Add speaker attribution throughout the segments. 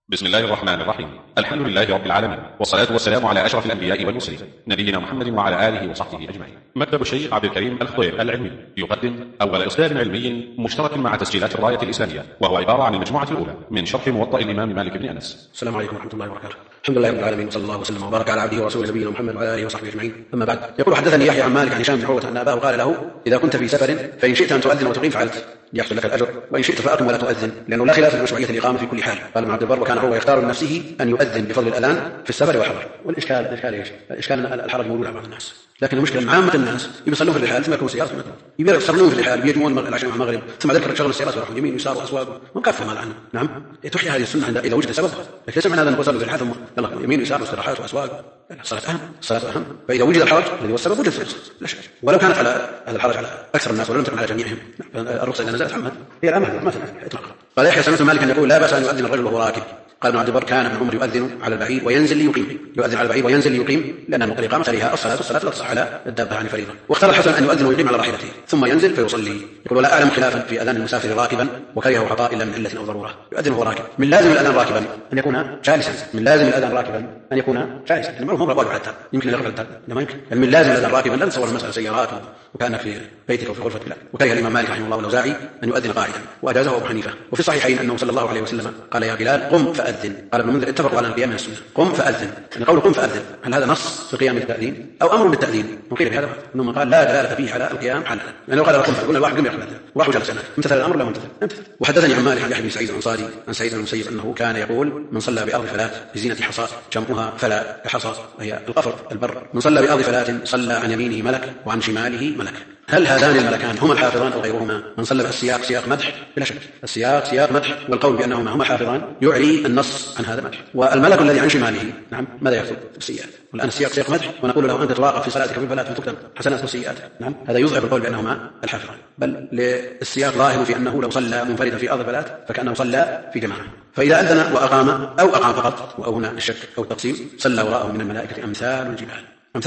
Speaker 1: بسم الله الرحمن الرحيم. الحمد لله رب العالمين، والصلاة والسلام على أشرف الأنبياء والمرسلين نبينا محمد وعلى آله وصحبه أجمعين. مكتب الشيخ عبد الكريم الخضير العلمي يقدم أول إصدار علمي مشترك مع تسجيلات الراية الإسلامية، وهو عبارة عن المجموعة الأولى من شرح موطأ الإمام مالك بن أنس.
Speaker 2: السلام عليكم ورحمة الله وبركاته. الحمد لله رب العالمين، وصلى الله وسلم وبارك على عبده ورسوله نبينا محمد وعلى آله وصحبه أجمعين. أما بعد، يقول حدثني يحيى عن مالك عن هشام بن عروة أن أباه قال له: إذا كنت في سفر فإن شئت أن تؤذن وتقيم فعلت ليحصل لك الأجر، وإن شئت فأقم ولا تؤذن، لأنه لا خلاف في مشروعية الإقامة في كل حال. قال ابن عبد البر: وكان هو يختار لنفسه أن يؤذن بفضل الأذان في السفر والحضر. والإشكال إيش؟ الإشكال أن الحرج موجود على بعض الناس، لكن المشكلة عامة الناس يصلون في الرحال ثم يكون سيارة ثم يصلون في الرحال بيجمعون العشاء مع المغرب ثم ذكر شغل السيارات ويروحون يمين ويسار وأسواق ومكفر ما عنه. نعم، تحيا هذه السنة إذا وجد سبب، لكن ليس معنى هذا أن يصلوا في الرحال ثم يلا يمين ويسار واستراحات وأسواق. الصلاة أهم، فإذا وجد الحرج الذي هو السبب وجد الرخصة، لا شك. ولو كانت على هذا الحرج على أكثر الناس ولم تكن على جميعهم، الرخصة إذا نزلت عمد هي الأمر ما إطلاقا. قال يحيى سمعت مالك يقول: لا بأس أن يؤذن الرجل وهو راكب. قال ابن عبد البر: كان ابن عمر يؤذن على البعير وينزل ليقيم، يؤذن على البعير وينزل ليقيم، لأن الإقامة عليها الصلاة لا تصح على الدابة عن فريضة. واختار الحسن أن يؤذن ويقيم على راحلته ثم ينزل فيصلي. يقول: ولا أعلم خلافا في أذان المسافر راكبا وكرهه عطاء إلا من علة أو ضرورة. يؤذن وهو راكب، من لازم الأذان راكبا أن يكون جالسا، من لازم الأذان راكبا أن يكون جالسا، المعروف هو واجب حتى يمكن يرفع الدابة، ما يمكن. من لازم الأذان راكبا، لا نتصور المسألة سيارات وكان في بيتك وفي غرفتك، لا. وكره الإمام مالك رحمه الله والأوزاعي أن يؤذن قاعدا، وأجازه أبو حنيفة. وفي الصحيحين أنه صلى الله عليه وسلم قال: يا بلال قم فأذن. قال ابن المنذر: اتفقوا على القيام من السنة، قم فأذن. يعني قوله قم فأذن، هل هذا نص في قيام التأذين أو أمر بالتأذين؟ وقيل بهذا أنه قال لا دلالة فيه على القيام حالا، لأنه قال قم فأذن، الواحد قم يقبل وراح جلس امتثل الأمر لا امتثل. وحدثني عن مالك عن يحيى بن سعيد الأنصاري عن سعيد بن المسيب أنه كان يقول: من صلى بأرض فلاة بزينة حصى جمعها فلا كحصى، وهي القفر البر، من صلى بأرض فلاة صلى عن يمينه ملك وعن شماله ملك. هل هذان الملكان هما الحافظان أو غيرهما؟ من صلى بالسياق سياق مدح بلا شك، السياق سياق مدح، والقول بأنهما هما الحافظان يعلي النص عن هذا المدح. والملك الذي عن شماله نعم ماذا يكتب في السيئات؟ والآن السياق سياق مدح، ونقول له: أنت تراقب في صلاتك بالفلاة فتكتب حسنات وسيئات. نعم، هذا يضعف القول بأنهما الحافظان، بل للسياق ظاهر في أنه لو صلى منفردا في أرض الفلاة فكأنه صلى في جماعة. فإذا أذن وأقام أو أقام فقط، وهنا الشك أو التقسيم، صلى وراءه من الملائكة أمثال الجبال.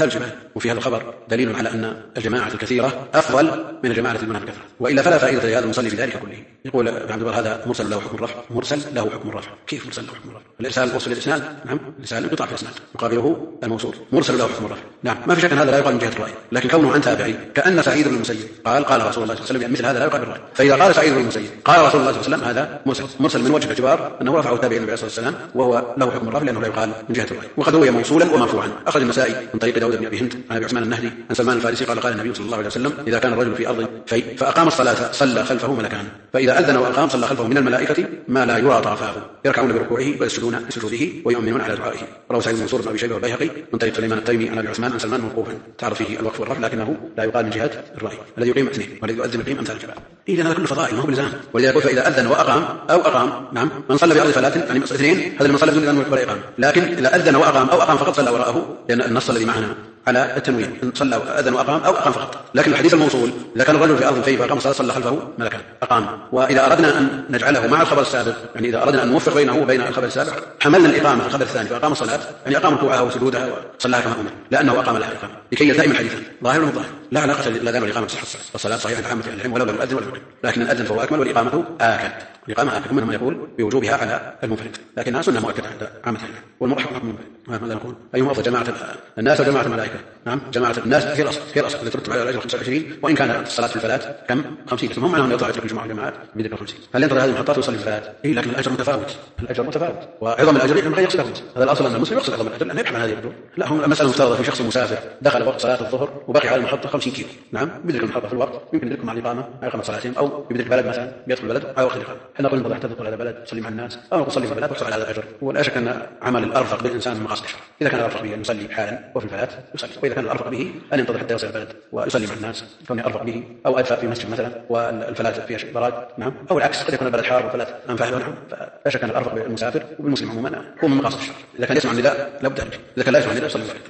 Speaker 2: وفي هذا الخبر دليل على أن الجماعة الكثيرة أفضل من الجماعة المنافقة، وإلا فلا فائدة لهذا المصلي في ذلك كله. يقول ابن عبد البر: هذا مرسل له حكم الرفع. مرسل له حكم الرفع، كيف مرسل له حكم الرفع؟ الإرسال وصل الإسناد، نعم، الإرسال انقطاع في الإسناد، مقابله الموصول. مرسل له حكم الرفع، نعم، ما في شك أن هذا لا يقال من جهة الرأي، لكن كونه عن تابعي كأن سعيد بن المسيب قال رسول الله صلى الله عليه وسلم، مثل هذا لا يقال بالرأي. فإذا قال سعيد بن المسيب قال رسول الله صلى الله عليه وسلم، هذا مرسل من وجه الاعتبار أنه رفعه التابعي النبي صلى الله عليه وسلم، وهو له حكم الرفع لأنه لا يقال من جهة الرأي. وقد روي موصولا ومرفوعا. أخرج النسائي من طريق داود بن أبي هند عن أبي عثمان النهدي عن سلمان الفارسي قال: قال النبي صلى الله عليه وسلم: إذا كان الرجل في أرض فأقام الصلاة صلى خلفه ملكان، فإذا أذن وأقام صلى خلفه من الملائكة ما لا يرى طرفاه، يركعون بركوعه ويسجدون بسجوده ويؤمنون على دعائه. رواه سعيد بن منصور بن أبي شيبة والبيهقي من طريق سليمان التيمي عن أبي عثمان عن سلمان موقوفا، تعرف فيه الوقف والرفع، لكنه لا يقال من جهة الرأي. الذي يقيم اثنين والذي يؤذن يقيم أمثال الجبال. إذا هذا كله فضائل، ما هو بلزام. ولذا يقول: فإذا أذن وأقام أو أقام، نعم، من صلى بأرض فلاة، يعني اثنين، هذا من صلى بدون أذان ولا إقامة. لكن إذا أذن وأقام أو أقام فقط صلى وراءه، لأن النص الذي معنا على التنوين، إن صلى أذن وأقام أو أقام فقط. لكن الحديث الموصول: إذا كان الرجل في أرض فأقام الصلاة صلى خلفه ملكان أقام. وإذا أردنا أن نجعله مع الخبر السابق، يعني إذا أردنا أن نوفق بينه وبين الخبر السابق، حملنا الإقامة في الخبر الثاني فأقام الصلاة، يعني أقام ركوعها وسجودها وصلاها كما أمر، لأنه أقام لها الإقامة، لكي يلتئم الحديث ظاهر وظاهر. لا علاقة للأذان والإقامة بصحة الصلاة، والصلاة صحيحة عامة العلم ولو لم يؤذن ولا يقيم، لكن الأذن فهو أكمل والإقامة آكد. الإقامة آكد، منهم من يقول بوجوبها على المنفرد، لكنها سنة مؤكدة عند عامة العلم. والمرحب ماذا نقول؟ أيهم أفضل، جماعة الناس وجماعة الملائكة؟ نعم، جماعة الناس هي الأصل التي ترتب على الأجر 25، وإن كان الصلاة في الفلاة كم 50، هم عنهم يطلع أجر الجمعة والجماعات بذكر 50. هل ينتظر هذه المحطات ويصلي في الفلاة؟ إيه، لكن الأجر متفاوت، وعظم الأجر ينبغي يقصده. هذا الأصل أن المسلم يقصد عظم الأجر لأن يبحث عن هذه الأجر. لا، هم المسألة مفترضة في شخص مسافر دخل وقت صلاة الظهر وبقي على المحطة 50 كيلو، نعم، يدرك المحطة في الوقت، يمكن يدركهم مع الإقامة مع إقامة صلاتين، أو يدرك بلد مثلا يدخل البلد على وقت الإقامة. احنا نقول انتظر حتى تدخل هذا البلد تصلي مع الناس، أو نقول صلي في البلد وتحصل على هذا الأجر. ولا شك أن عمل الأرفق بالإنسان من مقاصد الشرع. إذا كان الأرفق به أن يصلي حالا وفي الفلاة يصلي، وإذا كان الأرفق به أن ينتظر حتى يصل البلد ويصلي مع الناس، كونه أرفق به، أو أدفأ في مسجد مثلا والفلاة فيها براد، نعم، أو العكس، قد يكون البلد حار والفلاة أنفع له، نعم. فلا شك أن الأرفق بالمسافر وبالمسلم عموما هو من مقاصد الشرع. إذا كان يسمع النداء لابد أن، إذا كان لا يسمع النداء يصلي. نعم.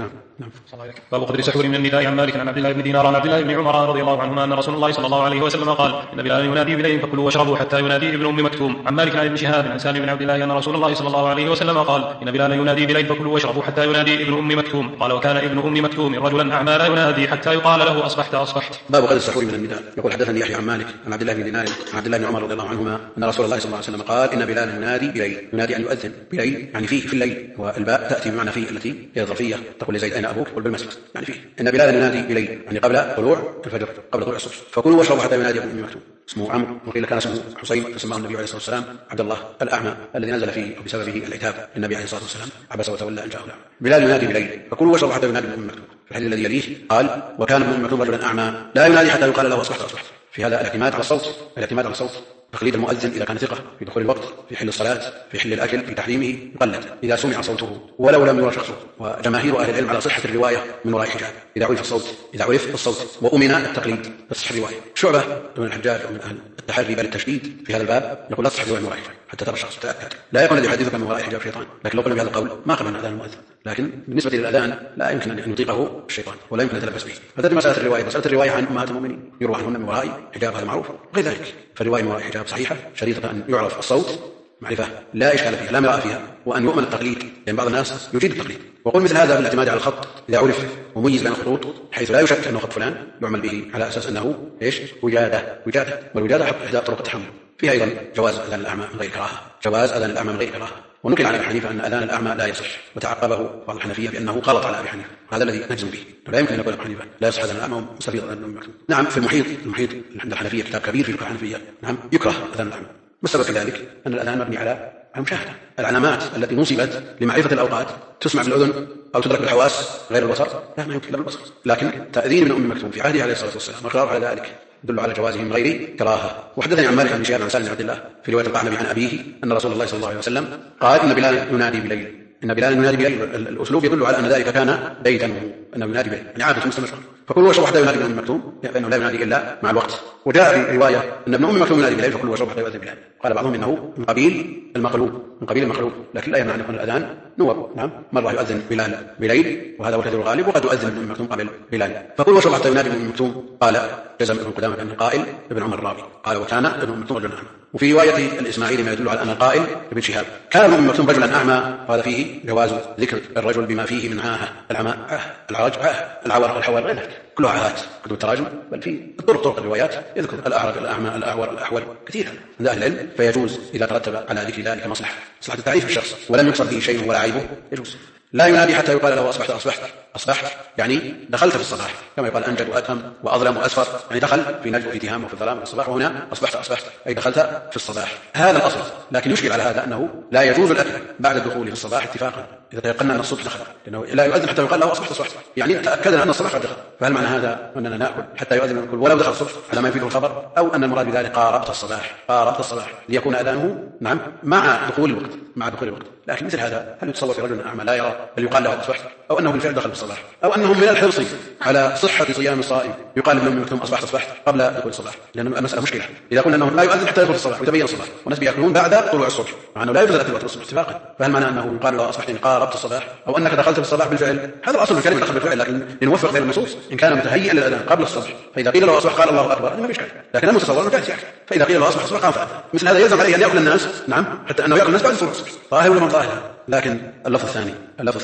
Speaker 3: باب قدر السحور من النداء عن مالك عن عبد الله بن دينار عن عبد الله بن عمر رضي الله عنهما أن رسول الله صلى الله عليه وسلم قال إن بلالا ينادي بليل فكلوا واشربوا حتى ينادي ابن أم مكتوم. عن مالك عن ابن شهاب عن سالم بن عبد الله أن رسول الله صلى الله عليه وسلم قال إن بلالا ينادي بليل فكلوا واشربوا حتى ينادي ابن أم مكتوم. قال وكان ابن أم مكتوم رجلا أعمى لا ينادي حتى يقال له أصبحت أصبحت.
Speaker 2: باب قدر السحور من النداء. يقول حدثني يحيى عن مالك عن عبد الله بن دينار عن عبد الله بن عمر رضي الله عنهما أن رسول الله صلى الله عليه وسلم قال إن بلالا ينادي بليل. ينادي أن يؤذن بليل يعني فيه في الليل، والباء تأتي بمعنى فيه التي هي ظرفية تقول لزيد أين أبوك قل بالمسجد يعني فيه. إن بلالا ينادي بليل يعني قبل طلوع الفجر قبل طلوع الصبح. فكلوا واشربوا حتى ينادي ابن أم مكتوم. اسمه عمرو وقيل كان اسمه حسين فسماه النبي عليه الصلاة والسلام عبد الله الأعمى الذي نزل فيه بسببه العتاب النبي عليه الصلاة والسلام عبس وتولى أن جاءه الأعمى. بلال ينادي بليل فكلوا واشربوا حتى ينادي ابن أم مكتوم. في الحديث الذي يليه قال وكان ابن أم مكتوم رجلا أعمى لا ينادي حتى يقال له أصبحت أصبحت. في هذا الاعتماد على الصوت تقليد المؤذن إذا كان ثقة في دخول الوقت في حل الصلاة في حل الأكل في تحريمه يقلد إذا سمع صوته ولو لم يرى شخصه. وجماهير أهل العلم على صحة الرواية من وراء حجاب إذا عرف الصوت وأمن التقليد تصح الرواية. شعبة من الحجاج ومن أهل التحري بل التشديد في هذا الباب يقول لا تصح الرواية من وراء حجاب حتى ترى الشخص تأكد. لا يكون الذي يحدثك من وراء حجاب شيطان، لكن لو قلنا بهذا القول ما قبلنا أذان المؤذن، لكن بالنسبة للأذان لا يمكن أن يطيقه الشيطان ولا يمكن أن يتلبس به. هذه مسألة الرواية عن أمهات المؤمنين يروى عنهن من وراء حجاب، هذا معروف. غير ذلك فالرواية من وراء حجاب صحيحة شريطة أن يعرف الصوت معرفة لا إشكال فيها لا مراء فيها، وأن يؤمن التقليد لأن بعض الناس يجيد التقليد. وقل مثل هذا بالاعتماد على الخط إذا عرف مميز بين الخطوط حيث لا يشك أنه خط فلان يعمل به على أساس أنه وجادة، والوجادة حق إحدى طرق التحمل. فيها أيضا جواز أذان الأعمى من غير كراهة. ونقل عن أبي حنيفة أن أذان الأعمى لا يصح، وتعقبه بعض الحنفية بأنه غلط على أبي حنيفة، هذا الذي نجزم به. لا يمكن أن يقول أبي حنيفة لا يصح أذان الأعمى ومستفيض أذان الأعمى. نعم في المحيط عند الحنفية كتاب كبير في الحنفية نعم يكره أذان الأعمى. والسبب في ذلك أن الأذان مبني على المشاهدة. العلامات التي نصبت لمعرفة الأوقات تسمع بالأذن أو تدرك بالحواس غير البصر لا ما يمكن إلا بالبصر. لكن تأذين ابن أم مكتوم في عهده عليه الصلاة والسلام وإقراره على ذلك يدل على جوازه من غير كراهة. وحدثني عن مالك بن شهاب عن سالم بن عبد الله في رواية القعنبي عن أبيه أن رسول الله صلى الله عليه وسلم قال إن بلالا ينادي بليل. الأسلوب يدل على أن ذلك كان ديدنه أنه ينادي بليل يعني عادة مستمرة. فكلوا واشربوا حتى ينادي ابن أم مكتوم فإنه لا ينادي إلا مع الوقت. وجاء في رواية أن ابن أم مكتوم ينادي بليل فكلوا واشربوا حتى ينادي بليل. قال بعضهم إنه من قبيل المقلوب لكن لا يمنع أن يكون الأذان نوب. نعم مرة يؤذن بليل وهذا هو الغالب، وقد يؤذن ابن أم مكتوم قبل بلال. فكلوا واشربوا حتى ينادي ابن أم مكتوم. قال جزم ابن قدامة بأن القائل ابن عمر الراوي قال وكان ابن أم مكتوم رجلا أعمى. وفي رواية الإسماعيلي ما يدل على أن القائل ابن شهاب كان ابن أم مكتوم رجلا أعمى، وهذا فيه جواز ذكر الرجل بما فيه من عاهة العمى العرج العور والحوار غير ذلك كلها عاهات قد التراجم، بل في طرق الروايات يذكر الأعرج الأعمى الأعور الأحول كثيرا عند أهل العلم. فيجوز إذا ترتب على ذكر ذلك مصلحة التعريف بالشخص ولم يقصد به شيء ولا عيبه يجوز. لا ينادي حتى يقال له أصبحت يعني دخلت في الصباح، كما يقال أنجد وأكرم وأظلم وأسفر يعني دخل في نجم وفي تهام وفي الظلام في الصباح، وهنا أصبحت أي دخلت في الصباح. هذا الأصل، لكن يشكل على هذا أنه لا يجوز الأكل بعد الدخول في الصباح اتفاقا إذا تيقنا أن الصبح دخل، لأنه لا يؤذن حتى يقال له أصبحت يعني تأكدنا أن الصباح قد دخل. فهل معنى هذا أننا نأكل حتى يؤذن ونأكل ولو دخل الصبح على ما يفيده الخبر، أو أن المراد بذلك قاربت الصباح ليكون أذانه نعم مع دخول الوقت. لكن مثل هذا هل يتصور في رجل أعمى لا يرى بل يقال له أصبحت، أو أنه بالفعل دخل في الصباح، أو أنهم من الحرص على صحة صيام الصائم يقال ابن أم مكتوم أصبحت قبل دخول الصباح، لأن المسألة مشكلة إذا قلنا أنه لا يؤذن حتى يدخل الصباح ويتبين الصباح والناس بيأكلون بعد طلوع الصبح مع أنه لا يوجد أكل وقت الصبح اتفاقا. فهل معنى أنه يقال له أصبحت إن قاربت الصباح، أو أنك دخلت في الصباح بالفعل؟ هذا الأصل الكلمة دخل بالفعل، لكن لنوفق بين النصوص إن كان متهيئا للأذان قبل الصبح فإذا قيل له أصبح قال الله أكبر ما فيش كلام، لكن المتصور أنه جالس يأكل، فإذا قيل له أصبح قام فأذن. مثل هذا يلزم عليه أن يأكل الناس نعم حتى أنه يأكل الناس بعد طلوع الصبح ظاهر ولا ظاهر. لكن اللفظ الثاني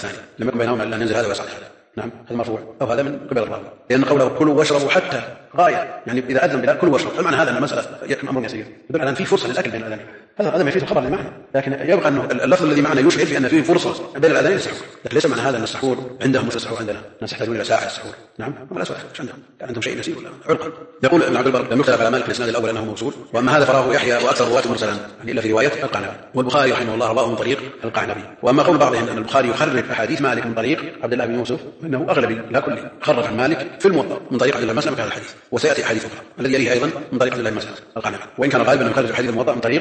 Speaker 2: لم يكن بينهما إلا أن ينزل هذا ويصعد هذا نعم هذا مرفوع أو هذا من قبل الراوي، لأن قوله كلوا واشربوا حتى غاية يعني إذا أذن بلال كلوا واشربوا. المعنى هذا أن المسألة أمر يسير يدل على أن في فرصة للأكل بين الأذانين، هذا ما يفيد الخبر لمعنى، لكن يبقى أنه اللفظ الذي معنا يشعر بأن فيه فرصة بين الأذانين للسحور، لكن ليس معنى هذا أن السحور عندهم مثل السحور عندنا، الناس يحتاجون إلى ساعة السحور نعم ولا سؤال مش عندهم شيء يسير ولا عرق. يقول ابن عبد البر لم يختلف على مالك في الإسناد الأول أنه موصول، وأما هذا فراه يحيى وأكثر رواة مرسلا يعني إلا في رواية القعنبي، والبخاري رحمه الله رواه من طريق القعنبي. وأما قول بعضهم أن البخاري يخرج أحاديث مالك من طريق عبد الله بن يوسف إنه أغلبي لا كله خرج عن مالك في الموطأ من طريق عبد الله بن مسلم في هذا الحديث، وسيأتي أحاديث أخرى الذي يليه أيضا من طريق عبد الله بن مسلم القعنبي، وإن كان غالبا أن يخرج حديث الموطأ من طريق عبد الله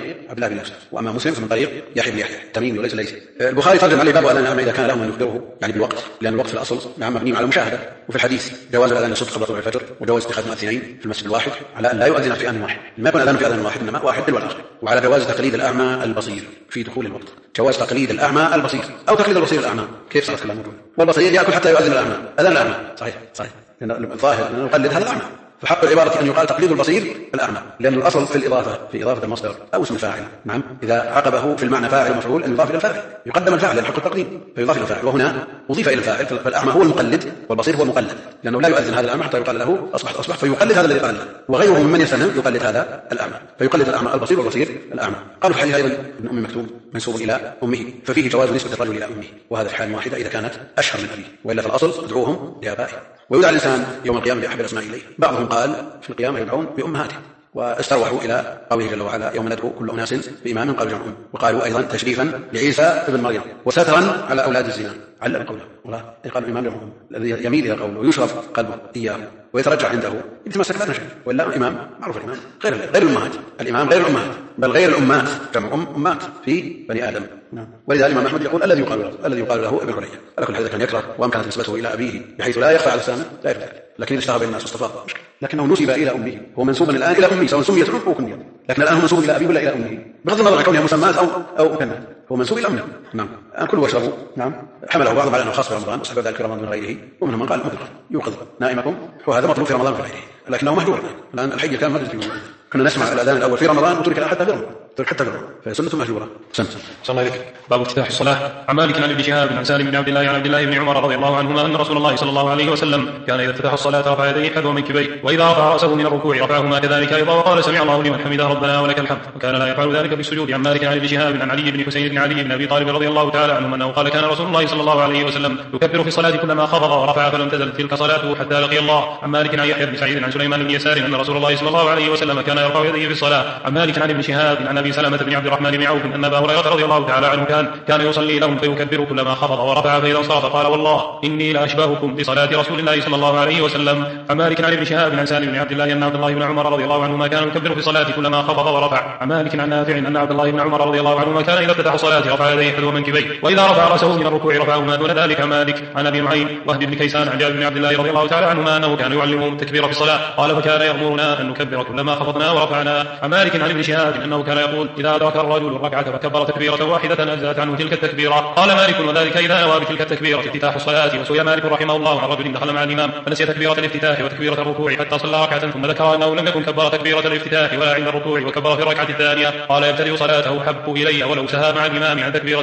Speaker 2: إلا بالنفس. وأما مسلم فمن طريق يحيى بن يحيى التميمي وليس ليس. البخاري ترجم عليه باب أذان الأعمى إذا كان لهم أن يخبره يعني بالوقت، لأن الوقت في الأصل مبني على المشاهدة. وفي الحديث جواز الأذان الصدق قبل طلوع الفجر، وجواز اتخاذ مؤذنين في المسجد الواحد على أن لا يؤذن في آن واحد، ما يكون أذان في آن واحد إنما واحد تلو الآخر. وعلى جواز تقليد الأعمى البصير في دخول الوقت، جواز تقليد الأعمى البصير أو تقليد البصير الأعمى. كيف صارت كلام موجود؟ والبصير يأكل حتى يؤذن الأعمى، أذان الأعمى صحيح لأن الظاهر أن نقلد هذا الأعمى، فحق العبارة أن يقال تقليد البصير الأعمى، لأن الأصل في إضافة المصدر أو اسم الفاعل. نعم، إذا عقبه في المعنى فاعل ومفعول أن يضاف إلى الفاعل، يقدم الفاعل لأن حق التقديم فيضاف إلى الفاعل، وهنا أضيف إلى الفاعل. فالأعمى هو المقلد والبصير هو المقلد، لأنه لا يؤذن هذا الأعمى حتى يقال له أصبح فيقلد هذا الذي قال له، وغيره ممن يستنم يقلد هذا الأعمى، فيقلد الأعمى البصير والبصير الأعمى. قالوا في الحديث أيضا ابن أم مكتوم منسوب إلى أمه، ففيه جواز نسبة الرجل إلى أمه، وهذا في حال واحدة إذا كانت أشهر من أبيه، وإلا في الأصل ادعوهم لآبائهم. ويدعى الإنسان يوم القيامة بأحب الأسماء إليه. بعضهم قال في القيامة يدعون بأمهاتهم، واستروحوا إلى قوله جل وعلا يوم ندعو كل أناس بإمام قالوا جمعهم. وقالوا أيضا تشريفا لعيسى ابن مريم وسترا على أولاد الزنا، علم قوله والله قال الإمام لهم الذي يميل إلى قوله ويشرف قلبه إياه ويترجع عنده يتمسك لا نشأ، ولا إمام معروف الإمام غير الأمهات، الإمام غير الأمهات بل غير الأمات، جمع أمات في بني آدم. ولذا الإمام أحمد يقول الذي يقال له ابن علي، على كل حال كان يكره وأمكنت نسبته إلى أبيه بحيث لا يخفى على السامع لا يفعل، لكن اشتهر بين الناس واستفاض، لكنه نسب إلى أمه، هو منسوبا الآن إلى أمه سواء سميت أم أو كنية، لكن الآن هو منسوب إلى أبيه ولا إلى أمه بغض النظر عن كونها مسمات أو مكنات، هو منسوب إلى أمه. نعم، كلوا واشربوا. نعم، حمله بعضهم على أنه خاص برمضان وصحب ذلك رمضان من غيره، ومنهم من قال مطلق يوقظ نائمكم، وهذا مطلوب في رمضان في غيره، لكنه مهجور الآن. الحي كان مهجور، كنا نسمع الأذان الأول في رمضان وترك حتى في رمضان، فسنة مهجورة.
Speaker 3: صلى الله باب افتتاح الصلاة. عن مالك عن ابن شهاب عن سالم بن عبد الله عن عبد الله بن عمر رضي الله عنهما أن رسول الله صلى الله عليه وسلم كان إذا افتتح الصلاة رفع يديه حذو منكبيه، وإذا رفع رأسه من الركوع رفعهما كذلك أيضا وقال سمع الله لمن حمده ربنا ولك الحمد، وكان لا يفعل ذلك في السجود. عن مالك عن ابن شهاب عن علي بن حسين بن علي بن أبي طالب رضي الله تعالى عنهم أنه قال كان رسول الله صلى الله عليه وسلم يكبر في الصلاة كلما خفض ورفع فلم تزل تلك صلاته حتى لقي الله. عن مالك عن يحيى بن سعيد عن سليمان بن يسار أن رسول الله صلى الله عليه وسلم كان يرفع يديه في الصلاة. عن مالك عن ابن شهاب عن أبي سلمة بن عبد الرحمن بن عوف أن أبا هريرة رضي الله تعالى عنه كان يصلي لهم فيكبر كلما خفض ورفع، فإذا انصرف قال والله إني لأشبهكم بصلاة رسول الله صلى الله عليه وسلم. عن مالك عن ابن شهاب عن سالم بن عبد الله أن عبد الله بن عمر رضي الله عنهما كان يكبر في الصلاة كلما خفض ورفع. عن مالك عن نافع أن عبد الله بن عمر رضي الله عنهما كان إذا افتتح الصلاة رفع يديه حذو منكبيه، وإذا رفع رأسه من الركوع رفعهما دون ذلك. عن مالك عن أبي نعيم وهب بن كيسان عن جابر بن عبد الله رضي الله تعالى عنهما أنه كان يعلمهم التكبير في الصلاة، قال فكان يأمرنا أن نكبر كلما خفضنا ورفعنا. عن مالك عن ابن شهاب أنه كان يقول إذا أدرك الرجل الركعة فكبر تكبيرة واحدة أجزأت عنه تلك التكبيرة. قال مالك وذلك إذا نوى بتلك التكبيرة افتتاح الصلاة. وسئل مالك رحمه الله عن رجل دخل مع الإمام فنسي تكبيرة الافتتاح وتكبيرة الركوع حتى صلى ركعة، ثم ذكر أنه لم يكن كبر تكبيرة الافتتاح ولا عند الركوع وكبر في الركعة الثانية، قال يبتدئ صلاته حب إلي ولو سهى مع الإمام عن تكبيرة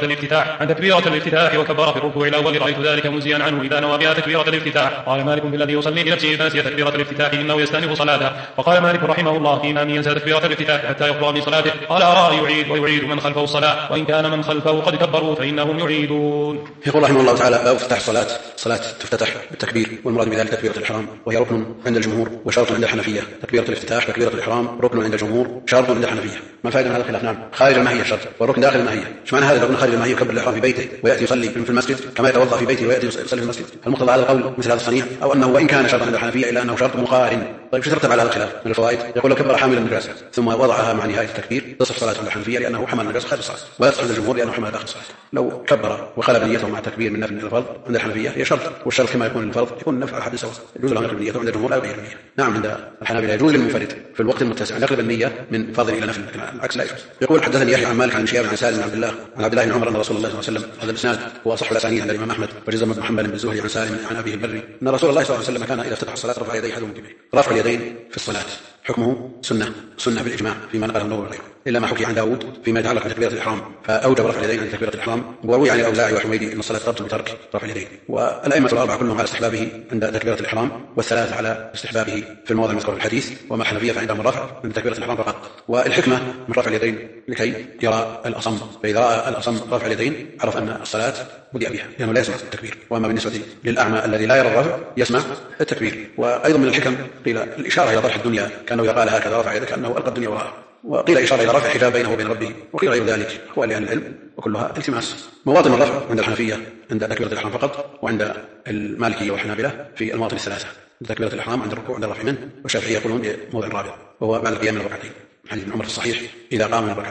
Speaker 3: الافتتاح وكبر في الركوع الأول رأيت ذلك مزيا عنه إذا نوى بها تكبيرة الافتتاح. قال مالك بالذي يصلي لنفسه فنسي تكبيرة الافتتاح إنه يستأنف صلاته. وقال مالك رحمه الله في إمام ينسى تكبيرة الافتتاح حتى يفرغ من صلاته، قال أرى يعيد ويعيد من خلفه الصلاة، وإن كان من خلفه قد كبروا فإنهم يعيدون.
Speaker 2: يقول رحمه الله تعالى باب افتتاح الصلاة. الصلاة تفتتح بالتكبير، والمراد بذلك تكبيرة الإحرام، وهي ركن عند الجمهور وشرط عند الحنفية. تكبيرة الافتتاح تكبيرة الإحرام ركن عند الجمهور شرط عند الحنفية. ما الفائدة من هذا الخلاف؟ نعم، خارج الماهية شرط والركن داخل الماهية. ايش معنى هذا؟ الركن خارج الماهية يكبر الإحرام في بيته ويأتي يصلي في المسجد كما يتوضأ في بيته ويأتي يصلي في المسجد، هل مقتضى هذا القول مثل هذا الصنيع، أو أنه وإن كان شرطا عند الحنفية إلا أنه شرط مقارن؟ طيب شو يترتب على هذا الخلاف من الفوائد؟ يقول لو كبر حامل النجاسة ثم وضعها مع نهاية التكبير تصح صلاة عند الحنفية لأنه حمل النجاسة خارج الصلاة، ولا تصح عند الجمهور لأنه حمل داخل الصلاة. لو كبر وخلى بنيته مع التكبير من نفل الفرض عند الحنفية هي شرط، والشرط كما يكون الفرض يكون النفل على حد سواء، يجوز له نقل بنيته عند الجمهور لا يغير النية. نعم، عند الحنابلة يجوز للمنفرد في الوقت المتسع نقل النية من فرض إلى نفل، العكس لا يجوز. يقول حدثني يحيى عن مالك عن شهاب عن سالم بن عبد الله بن عمر أن رسول الله صلى الله عليه وسلم، هذا الإسناد هو أصح الأسانيد عند الإمام أحمد وجزم بن محمد بن زهري عن سالم عن أبيه البري أن رسول الله صلى الله عليه وسلم كان إذا افتتح الصلاة رفع يديه حذو منكبيه. رفع اليدين في الصلاة حكمه سنة بالإجماع فيما نقله النووي وغيره، إلا ما حكي عن داود فيما يتعلق بتكبيرة الإحرام فأوجب رفع اليدين عند تكبيرة الإحرام، وروي عن الأوزاعي وحميدي أن الصلاة تبطل بترك رفع اليدين. والأئمة الأربعة كلهم على استحبابه عند تكبيرة الإحرام، والثلاثة على استحبابه في المواضع المذكورة في الحديث، وما الحنفية فعندهم الرفع عند تكبيرة الإحرام فقط. والحكمة من رفع اليدين لكي يرى الأصم، فإذا رأى الأصم رفع اليدين عرف أن الصلاة بدأ بها لأنه لا يسمع التكبير. وأما بالنسبة للأعمى الذي لا يرى الرفع يسمع التكبير. وأيضا من الحكم قيل الإشارة إلى طرح الدنيا كأنه يقال هكذا رفع يدك كأنه ألقى الدنيا وراءه، وقيل إشارة إلى رفع حجاب بينه وبين ربه، وقيل غير ذلك هو لأهل العلم وكلها التماس. مواطن الرفع عند الحنفية عند تكبيرة الإحرام فقط، وعند المالكية والحنابلة في المواطن الثلاثة عند تكبيرة الإحرام عند الركوع عند الرفع منه، والشافعية يقولون موضع الرابع وهو بعد القيام من الركعتين. حديث ابن عمر الصحيح إذا قام من الركعتين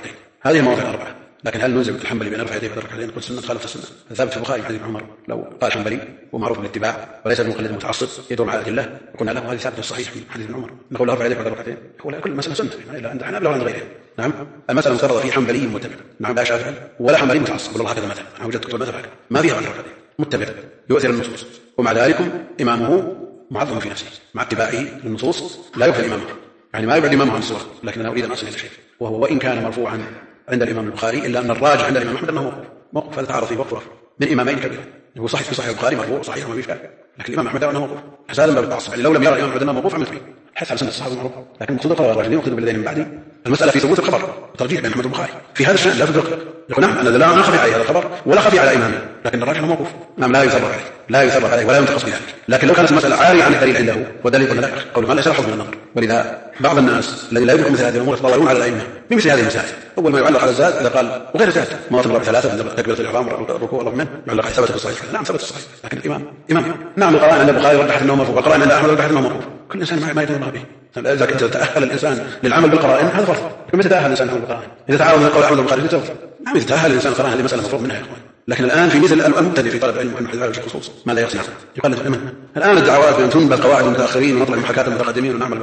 Speaker 2: هذه المواضع الأربعة. لكن هل نلزم الحنبلي بأن يرفع يديه بعد ركعتين؟ قلت سنة خالف السنة. الثابت في البخاري حديث عمر لو قال حنبلي ومعروف بالاتباع وليس بمقلد متعصب يدور على الأدلة وقلنا له هذه ثابت الصحيح من حديث عمر نقول له ارفع يديه بعد ركعتين، يقول كل مسألة سنة إلا عند الحنابلة وعند غيرهم. نعم المسألة مفترضة في حنبلي متبع، نعم لا شافعي ولا حنبلي متعصب والله هكذا مثلا أنا وجدت كتب المذهب ما فيها بعد ركعتين متبع يؤثر النصوص ومع ذلك إمامه معظم في نفسه مع اتباعه للنصوص لا يغفل إمامه، يعني ما يبعد إمامه عن الصورة. لكن أنا أريد أن أصل إلى شيء وهو وإن كان مرفوعا عند الإمام البخاري إلا أن الراجع عند الإمام أحمد أنه موقف. هذا تعارض فيه وقف من إمامين كبيرين، هو صحيح في صحيح البخاري مرفوع صحيح وما فيش كلام، لكن الإمام أحمد أنه موقوف حسالا باب التعصب. يعني لو لم يرى الإمام أحمد أنه موقوف عمل فيه حث على سنة الصحابة معروف، لكن مقصود قرار الراجلين وقصد بالذين من بعدي المسألة في ثبوت الخبر وترجيح بين أحمد والبخاري في هذا الشأن لا تدرك. يقول نعم أنا لا خفي عليه هذا الخبر ولا خفي على إمامه، لكن الراجح موقوف نعم لا يثبت عليه ولا ينتقص بذلك. لكن لو كانت المسألة عارية عن الدليل عنده ودليل قلنا لا قول ما ليس له حظ من النظر. ولذا بعض الناس الذين لا يدركون مثل هذه الأمور يتطاولون على الأئمة بمثل هذه المسائل. أول ما يعلق على الزاد إذا قال وغير زاد مواطن الرابع ثلاثة من تكبيرة الإحرام والركوع والرفع منه يعلق ثبت في الصحيح. نعم ثبت الصحيح لكن الإمام نعم القرآن عند البخاري رجحت أنه مرفوع والقرآن عند أحمد رجحت أنه موقوف. كل إنسان ما يدري الله به. إذا كنت تأهل الإنسان للعمل بالقرائن هذا فرض. متى تأهل الإنسان للعمل بالقرائن؟ إذا تعارض من قول أحمد والبخاري نعم يتأهل الإنسان القرآن هذه مسألة مفروض منها يا إخوان. لكن الآن في مثل المبتدئ في طلب العلم والحديث على وجه الخصوص ماذا يصنع؟ يقلد الأئمة. الآن الدعوات بأن تنبذ قواعد المتأخرين ونطلع محاكاة المتقدمين ونعمل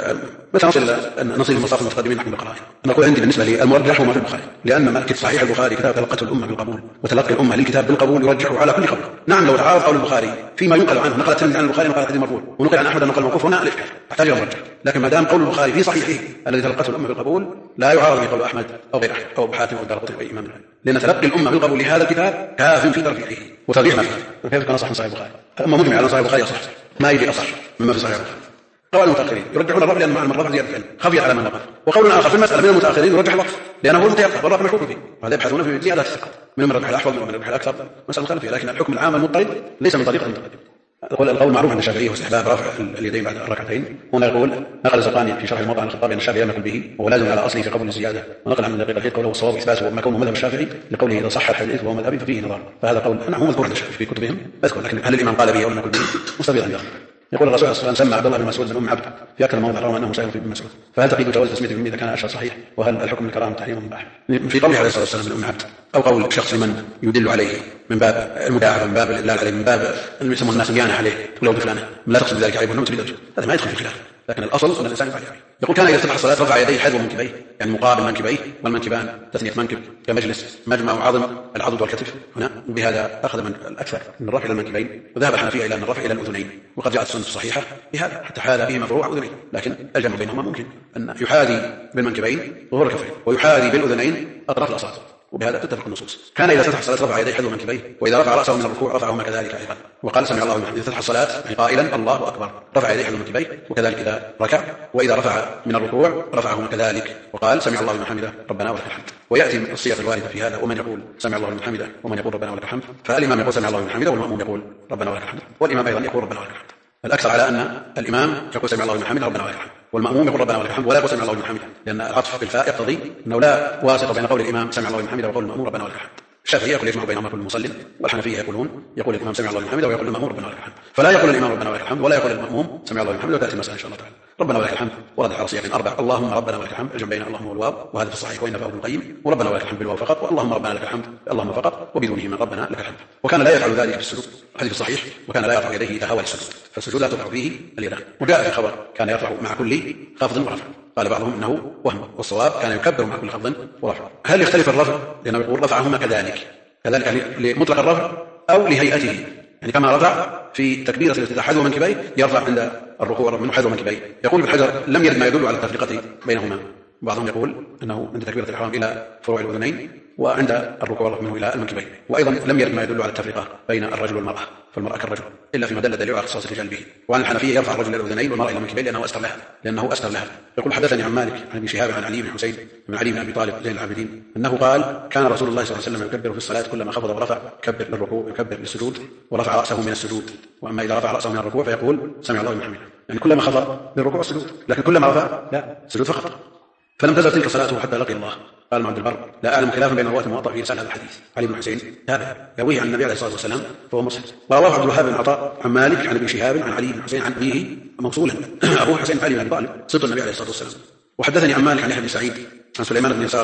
Speaker 2: متى نصل إلى أن نصل لمصاف المتقدمين نحن بالقرائن؟ أنا أقول عندي بالنسبة لي المرجح هو ما في البخاري، لأن ملكة صحيح البخاري كتاب تلقته الأمة بالقبول وتلقي الأمة للكتاب بالقبول يرجحه على كل خبر. نعم لو تعارض قول البخاري فيما ينقل عنه نقل الترمذي عن البخاري نقل حديث مرفوع ونقل عن أحمد نقل موقوف هنا الإشكال يحتاج إلى مرجح. لكن ما دام قول البخاري في صحيحه الذي تلقته الأمة بالقبول لا يعارض بقول أحمد أو غير أحمد أو أبو حاتم أو الدارقطني أو أي إمام، لأن تلقي الأمة بالقبول لهذا الكتاب كاف في ترجيحه وترجيح ما فيه. كيف كان صح من صحيح البخاري؟ أما مجمع على صحيح البخاري صح ما يجي أصح مما في صحيح البخاري. قول المتأخرين يرجحون الرفع لأن معنى الرفع زيادة العلم خفي على من نقل، وقول آخر في المسألة من المتأخرين يرجح الوقف لأنه هو المتيقظ والرفع مشكوك فيه وهذا يبحثون في زيادة الثقة من رجح الأحفظ من رجح الأكثر مسألة خلفية. لكن الحكم العام المضطرد ليس من طريقة المتقدم. القول معروف عند الشافعي هو استحباب رفع اليدين بعد الركعتين. هنا يقول نقل الزرقاني في شرح الموضع عن الخطابي أن الشافعي لم يقل به وهو لازم على أصله في قبول الزيادة، ونقل عن دقيق الحيط قوله والصواب إثباته وما كونه مذهب الشافعي لقوله إذا صح الحديث وهو مذهبي ففيه نظر. فهذا قول نعم هو مذكور عند الشافعي في كتبهم أذكر، لكن هل الإمام قال به أو لم يقل به مستبيضا به. يقول الرسول صلى الله عليه وسلم سمى عبد الله بن مسعود بن أم عبد في أكثر موضع روى أنه سائل في ابن مسعود، فهل تقييد جواز تسميته بن إذا كان أشهر صحيح؟ وهل الحكم الكرام تحريم مباح؟ في قوله عليه الصلاة والسلام بن أم عبد أو قول شخص من يدل عليه من باب المداعبة من باب الإدلال عليه من باب يسمون الناس ميانة عليه تقول له فلانة لا تقصد بذلك عيب ونمت بذلك هذا ما يدخل في الخلاف. لكن الأصل أن الإنسان يفعل. يقول كان إذا افتتح الصلاة رفع يديه حذو منكبيه يعني مقابل منكبيه والمنكبان تثنية منكب كمجلس مجمع وعظم العضد والكتف هنا، وبهذا أخذ من الأكثر من الرفع إلى المنكبين وذهب الحنفية إلى أن الرفع إلى الأذنين، وقد جاءت السنة الصحيحة بهذا حتى حاذى به مفروع أذنين، لكن الجمع بينهما ممكن أن يحاذي بالمنكبين ظهور الكفين ويحاذي بالأذنين أطراف الأصابع وبهذا تتفق النصوص. كان إذا فتح الصلاة رفع يديه حذو منكبيه وإذا رفع رأسه من الركوع رفعهما كذلك أيضا، وقال سمع الله لمن حمده. إذا فتح الصلاة قائلا الله أكبر رفع يديه حذو منكبيه وكذلك إذا ركع، وإذا رفع من الركوع رفعهما كذلك وقال سمع الله لمن حمده ربنا ولك الحمد. ويأتي الصيغ الواردة في هذا ومن يقول سمع الله لمن حمده ومن يقول ربنا ولك الحمد، فالإمام يقول سمع الله لمن حمده والمأموم يقول ربنا ولك الحمد، والإمام أيضا يقول ربنا ولك الحمد. الأكثر على أن الإمام يقول سمع الله لمن حمده ربنا ولك الحمد والمأموم يقول ربنا ولك الحمد ولا يقول سمع الله لمن حمده، لأن العطف بالفاء يقتضي أنه لا واسطة بين قول الإمام سمع الله لمن حمده وقول المأموم ربنا ولك الحمد. الشافعي يقول يجمع بينهما كل مصلٍ، والحنفية يقول الإمام سمع الله لمن حمده ويقول المأموم ربنا ولك الحمد، فلا يقول الإمام ربنا ولك الحمد ولا يقول المأموم سمع الله لمن حمده. وتأتي المسألة إن شاء الله تعالى. ربنا ولك الحمد ورد على صيغ 4 اللهم ربنا ولك الحمد الجنبين اللهم والواو وهذا في الصحيح وإن فهو ابن القيم، وربنا ولك الحمد بالواو فقط واللهم ربنا لك الحمد اللهم فقط وبدونه من ربنا لك الحمد. وكان لا يفعل ذلك في السجود حديث الصحيح، وكان لا يرفع يديه إذا هوى السجود فالسجود لا ترفع فيه اليدان. وجاء في خبر كان يرفع مع كل خفض ورفع، قال بعضهم انه وهم والصواب كان يكبر مع كل خفض ورفع. هل يختلف الرفع؟ لانه يقول رفعهما كذلك يعني لمطلق الرفع او لهيئته، يعني كما رفع في تكبيرة الافتتاح حذو منكبيه يرفع عند الركوع من حذو منكبيه. يقول ابن حجر لم يرد ما يدل على التفرقة بينهما، بعضهم يقول انه عند تكبيرة الإحرام الى فروع الاذنين وعند الركوع منه الى المنكبين، وايضا لم يرد ما يدل على التفرقة بين الرجل والمرأة فالمرأة كالرجل الا فيما دل دليل على اختصاص الرجال به. وعن الحنفية يرفع الرجل الى الاذنين والمرأة الى المنكبين لانه استر لها. يقول حدثني عن مالك عن ابن شهاب عن علي بن حسين بن علي بن ابي طالب زين العابدين انه قال كان رسول الله صلى الله عليه وسلم يكبر في الصلاة كلما خفض ورفع يكبر للركوع يكبر للسجود ورفع رأسه من السجود، واما اذا رفع رأسه من الركوع فيقول سمع الله لمن حمده، يعني كلما خفض للركوع والسجود، لكن كلما رفع لا سجود فقط. فلم تزل تلك صلاته حتى لقي الله. قال ابن عبد البر لا اعلم خلافا بين رواة الموطأ في ارسال هذا الحديث. علي بن حسين تابع يرويه عن النبي عليه الصلاه والسلام فهو مسلم. ورواه عبد الوهاب بن عطاء عن مالك عن ابن شهاب عن علي بن حسين عن ابيه موصولا ابو حسين علي بن ابي طالب صدق النبي عليه الصلاه والسلام. وحدثني عن مالك عن يحيى بن سعيد عن سليمان بن يسار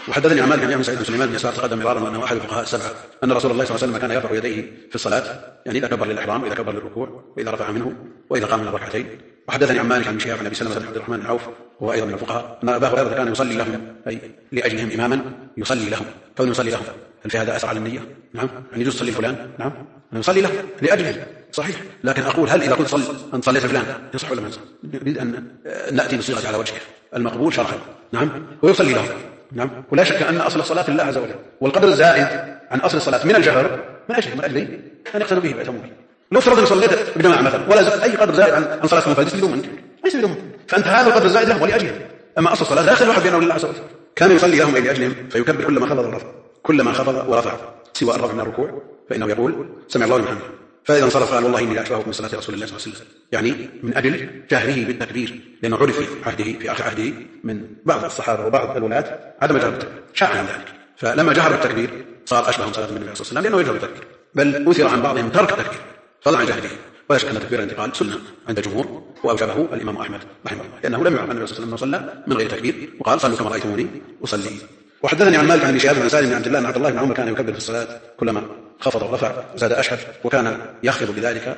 Speaker 2: وحدثني عن مالك عن سعيد بن سليمان بن يسار تقدم مرارا انه احد الفقهاء السبعه ان رسول الله صلى الله عليه وسلم كان يرفع يديه في الصلاه، يعني اذا كبر للاحرام واذا كبر للركوع واذا رفع منه واذا قام من الركعتين. وحدثني عن مالك عن شهاب عن ابي سلمه بن عبد الرحمن بن عوف وهو ايضا من الفقهاء ان ابا هريره كان يصلي لهم اي لاجلهم اماما يصلي لهم. كون يصلي لهم هل في هذا اثر على النيه؟ نعم، يعني يجوز تصلي فلان، نعم يصلي له لاجله صحيح، لكن اقول هل اذا كنت انت صليت فلان يصح ولا ما يصح؟ نريد ان ناتي بصيغه على وجهه المقبول شرعا، نعم، ويصلي له، نعم. ولا شك ان اصل الصلاه لله عز وجل، والقدر الزائد عن اصل الصلاه من الجهر من اجل ان يقتدوا به ويأتموا به. لو فرض صليت بجماعه مثلا ولا زاد اي قدر زائد عن صلاه منفرد يستفيدون منك، ما يستفيدون منك، فانت هذا القدر الزائد لهم ولاجلهم. اما اصل الصلاه لا يختلف احد بينه لله عز وجل. كان يصلي لهم اي لاجلهم فيكبر كلما خفض ورفع، كلما خفض ورفع سوى الرفع من الركوع فانه يقول سمع الله لمن حمده، فاذا انصرف قال والله اني لا اشبهكم من صلاه رسول الله صلى الله عليه وسلم، يعني من اجل جهره بالتكبير، لانه عرف في عهده في اخر عهده من بعض الصحابه وبعض الولاة عدم جهر بالتكبير، شاع عن ذلك، فلما جهر بالتكبير صار اشبه من صلاه النبي صلى الله عليه وسلم لانه يجهر بالتكبير، بل اثر عن بعضهم ترك التكبير فضلا عن جهره. ولا شك ان تكبير الانتقال سنه عند الجمهور واوجبه الامام احمد رحمه الله، لانه لم يعرف النبي صلى الله عليه وسلم صلى من غير تكبير وقال صلوا كما رايتموني اصلي. وحدثني عن مالك عن شهاب بن سالم بن عبد الله بن عبد الله بن عمر كان يكبر في الصلاه كلما خفض ورفع زاد اشهد، وكان يخفض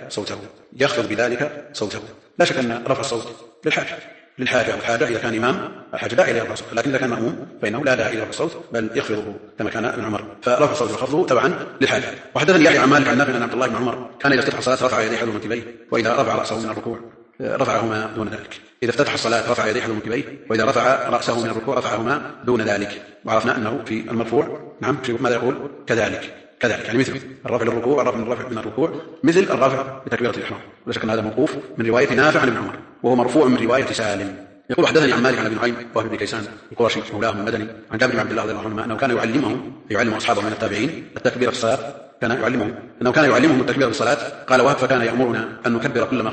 Speaker 2: بذلك صوته. لا شك ان رفع الصوت للحاجه والحاجه اذا كان امام الحاجه داعي الى رفع الصوت، لكن اذا كان ماموم فانه لا داعي الى رفع الصوت بل يخفضه كما كان ابن عمر، فرفع الصوت وخفضه تبعا للحاجه. وحدثني يحيى عن مالك عن نافع عن عبد الله بن عمر كان اذا افتتح الصلاه رفع يديه حذو منكبيه واذا رفع راسه من الركوع رفعهما دون ذلك. إذا افتتح الصلاة رفع يديه حذو منكبيه وإذا رفع رأسه من الركوع رفعهما دون ذلك. وعرفنا أنه في المرفوع نعم ماذا يقول؟ كذلك يعني مثل الرفع للركوع والرفع من الركوع مثل الرفع بتكبيرة الإحرام. ولا شك أن هذا موقوف من رواية نافع عن ابن عمر وهو مرفوع من رواية سالم. يقول حدثني عن مالك عن ابن نعيم وهو ابن كيسان القرشي مولاهم المدني عن جابر بن عبد الله رضي الله عنهما أنه كان يعلم أصحابه من التابعين التكبير في الصلاة، كان يعلمهم التكبير في الصلاة. قال وهب فكان يأمرنا أن نكبر كلما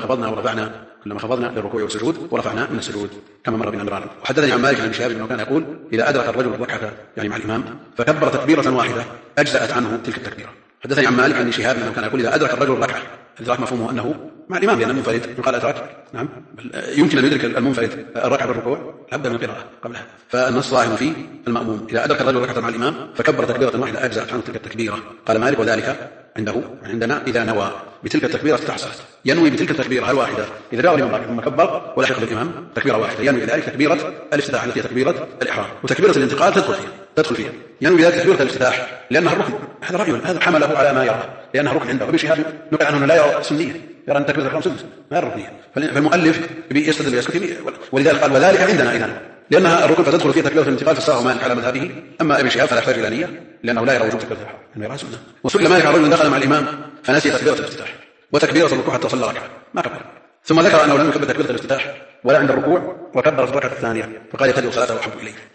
Speaker 2: خفضنا للركوع والسجود ورفعنا من السجود كما مر بنا مرارا. وحدثني عن مالك عن شهاب انه كان يقول اذا ادرك الرجل الركعه يعني مع الامام فكبر تكبيره واحده اجزات عنه تلك التكبيره. حدثني عن مالك عن شهاب انه كان يقول اذا ادرك الرجل الركعه، الادراك مفهومه انه مع الامام لان المنفرد يقال ادرك، نعم يمكن ان يدرك المنفرد الركعه بالركوع لابد من القراءه قبلها، فالنص ظاهر في الماموم اذا ادرك الرجل الركعه مع الامام فكبر تكبيره واحده اجزات عنه تلك التكبيره. قال مالك وذلك عندنا اذا نوى بتلك التكبيره افتتح الصلاه، ينوي بتلك التكبيره الواحده اذا جاء الامام ثم كبر ولحق بالامام تكبيره واحده، ينوي بذلك تكبيره الافتتاح التي هي تكبيره الاحرام، وتكبيره الانتقال تدخل فيها، ينوي بذلك تكبيره الافتتاح لانها الركن. هذا رجل هذا حمله على ما يرى لانها ركن عنده، وابن شهاب نقل عنه لا يرى سنيه، يرى ان تكبيره الاحرام سنه ما يرى ركنيه، فالمؤلف يستدل ويسكت، ولذلك قال وذلك عندنا اذا لانها الركن فتدخل فيها تكبيره الانتقال فالساغ مالك على مذهبه. اما ابن شهاب فلا يحتاج الى نيه لانه لا يرى وجوب تكبيره الاحرام انه يرى سنه. وسئل مالك عن رجل دخل مع الامام فنسي تكبيره الافتتاح وتكبيره الركوع حتى صلى ركعه ما كبر، ثم ذكر انه لم يكبر تكبيره الافتتاح ولا عند الركوع وكبر في الركعه الثانيه، فقال يبتدئ صلاته احب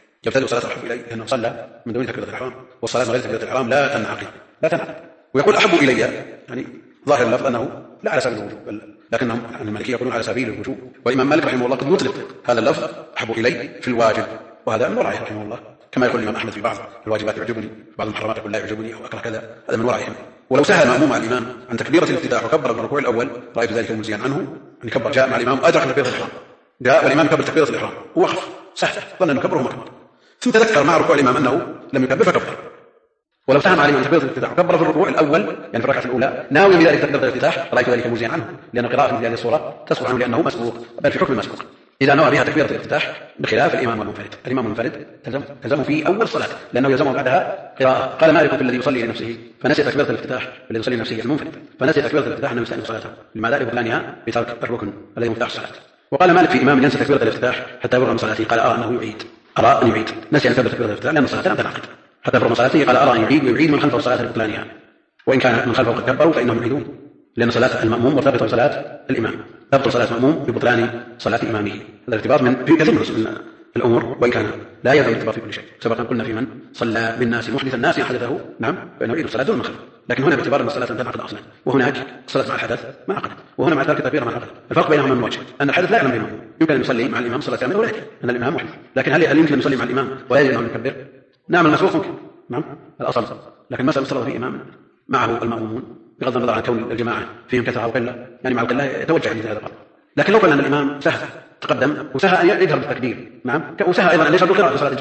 Speaker 2: اليه لانه صلى من دون تكبيره الاحرام، والصلاه من غير تكبيره الاحرام لا تنعقد. ويقول احب الي يعني ظاهر اللفظ انه لا على سبيل الوجوب لكنهم عن المالكيه يقولون على سبيل الوجوب، والامام مالك رحمه الله قد يطلق هذا اللفظ احب الي في الواجب، وهذا من ورعه رحمه الله كما يقول الامام احمد في بعض الواجبات يعجبني بعض المحرمات يقول لا يعجبني او اكره كذا، هذا من ورعهم. ولو سهل الماموم مع الامام عن تكبيره الافتتاح وكبر الركوع الاول رايت ذلك مجزيا عنه ان يكبر جاء مع الامام ادرك تكبيره الاحرام، جاء والامام كبر تكبيره الاحرام ووقف سهل ظن انه كبره وما كبر، ثم تذكر مع ركوع الامام انه لم يكبر فكبر. ولو سهم عليه من تكبيره الافتتاح وكبر في الركوع الاول يعني في الركعه الاولى ناوي بذلك تكبيره الافتتاح رايت ذلك مجزيا عنه، لان قراءه في هذه الصوره تسقط عنه لانه مسبوق بل في حكم المسبوق اذا نوى بها تكبيره الافتتاح بخلاف الامام والمنفرد. الامام المنفرد تلزمه في اول صلاه لانه يلزمه بعدها قراءه. قال مالك في الذي يصلي لنفسه فنسي تكبيره الافتتاح، الذي يصلي لنفسه المنفرد فنسي تكبيره الافتتاح انه يستأنف صلاته لماذا لبطلانها بترك الركن الذي مفتاح الصلاه. وقال مالك في امام ينسى تكبيره الافتتاح حتى يبرم صلاته قال ارى انه يعيد نسي ان يكبر تكبيره الافتتاح لان الصلاه لم تنعقد حتى يبرم صلاته قال ارى ان يعيد من خلفه صلاه لبطلانها، وان كان من خلفه قد كبروا فانهم يعيدون لان صلاه الماموم مرتبطه بصلاه الامام، تبطل صلاه الماموم ببطلان صلاه امامه. هذا الارتباط في كثير من الامور وان كان لا يلزم الارتباط في كل شيء. سبق ان قلنا في من صلى بالناس محدثا الناس حدثه نعم فانه يعيد الصلاه دون مخلف، لكن هنا باعتبار ان الصلاه لم تنعقد اصلا، وهناك الصلاه مع الحدث ما عقد، وهنا مع ترك التكبير ما عقد. الفرق بينهما من وجه ان الحدث لا يعلم بينهم، يمكن ان يصلي مع الامام صلاه كامله ولكن ان الامام محدث، لكن هل يمكن ان يصلي مع الامام ولا يجب ان يكبر؟ نعم المسبوق ممكن نعم الاصل، لكن مسألة صلاة في إمام معه المأمومون بغض النظر عن كون الجماعة فيهم كثرة أو قلة يعني مع القلة يتوجه مثل هذا القول. لكن لو قلنا أن الإمام سهى تقدم وسهى أن يجهر بالتكبير نعم وسهى أيضا أن يجهر بالقراءة في صلاة الجهرية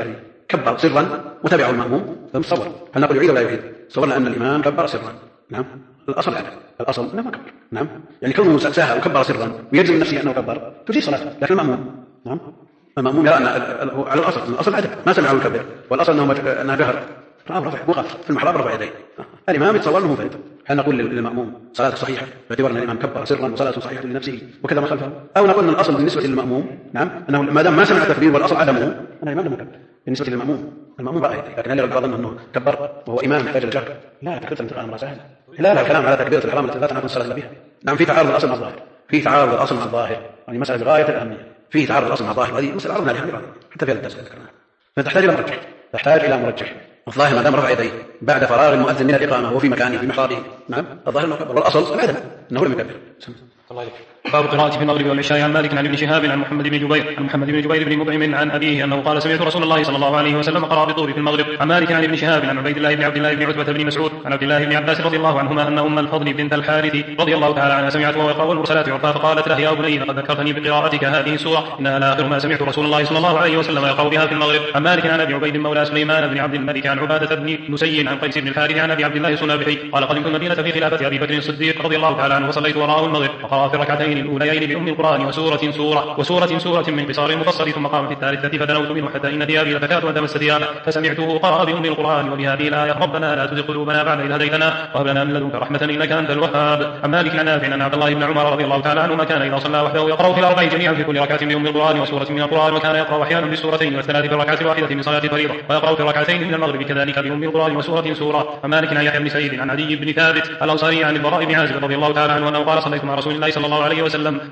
Speaker 2: كبر سرا وتبعه المأموم ثم صور، هل نقول يعيد ولا يعيد؟ صورنا أن الإمام كبر سرا، نعم الأصل يعني الأصل أنه ما كبر، نعم يعني كونه ساهى وكبر سرا ويجزم نفسه أنه كبر تجي صلاته، لكن المأموم نعم المأموم يرى أن على الأصل عدم ما سمعه يكبر، والأصل أنه جهر رفع وقف في المحراب رفع يديه، الإمام يتصور أنه فرد، هل نقول للمأموم صلاته صحيحة باعتبار أن الإمام كبر سرا وصلاته صحيحة لنفسه وكذا ما خلفه، أو نقول أن الأصل بالنسبة للمأموم نعم أنه ما دام ما سمع التكبير والأصل عدمه أن الإمام لم يكبر بالنسبة للمأموم، المأموم رأى يديه، لكن هل يرد بعضهم أنه كبر وهو إمام يحتاج الجهر؟ لا تكبيرة الانتقال أمر سهل، لا الكلام على تكبيرة الإحرام التي لا تنعقد الصلاة بها، نعم في تعارض الأصل مع الظاهر، في تعارض الأصل مع الظاهر، يعني مسألة بغاية الأهمية، في تعارض الأصل مع الظاهر، هذه مسألة عرضنا عليها حتى في هذا الدرس ذكرناها، فتحتاج إلى مرجح، الظاهر ما دام رفع يديه بعد فراغ المؤذن من الإقامة وهو في مكانه في محرابه نعم الظاهر أنه كبر، والأصل العدم أنه لم يكبر.
Speaker 3: باب القراءة في المغرب والعشاء عن مالك عن ابن شهاب عن محمد بن جبير بن مطعم عن أبيه أنه قال سمعت رسول الله صلى الله عليه وسلم قرأ بالطور في المغرب. عن مالك عن ابن شهاب عن عبيد الله بن عبد الله بن عتبة بن مسعود عن عبد الله بن عباس رضي الله عنهما أن أم الفضل بنت الحارث رضي الله تعالى عنها سمعت وهو يقرأ المرسلات عرفا فقالت له يا بني لقد ذكرتني بقراءتك هذه السورة إنها لآخر ما سمعت رسول الله صلى الله عليه وسلم يقرأ بها في المغرب. عن مالك عن أبي عبيد مولى سليمان بن عبد الملك عن عبادة بن نسي عن قيس بن الحارث عن أبي عبد الله السنابحي قال قدمت المدينة في خلافة أبي بكر الصديق رضي الله تعالى عنه وصليت وراءه المغرب فقرأ في الركعتين الأوليين بأم القرآن وسورة من قصار مفصل ثم قام في الثالثة فدنوت منه حتى إن ثيابي لفتات وتمس ثيابه فسمعته قرأ بأم القرآن وبهذه الآية ربنا لا تزغ قلوبنا بعد إذ هديتنا وهب لنا من لدنك رحمة إنك أنت الوهاب. عن مالك عن نافع أن عبد الله بن عمر رضي الله تعالى عنهما كان إذا صلى وحده يقرأ في الأربع جميعا في كل ركعة بأم القرآن وسورة من القرآن وكان يقرأ أحيانا بالسورتين والثلاث في الركعة الواحدة من صلاة الفريضة ويقرأ في الركعتين من المغرب كذلك بأم القرآن وسورة. عن مالك عن يحيى بن سعيد عن عدي بن ثابت الأنصاري عن البراء بن عازب رضي الله تعالى عنه أنه قال صليت مع رسول الله صلى الله عليه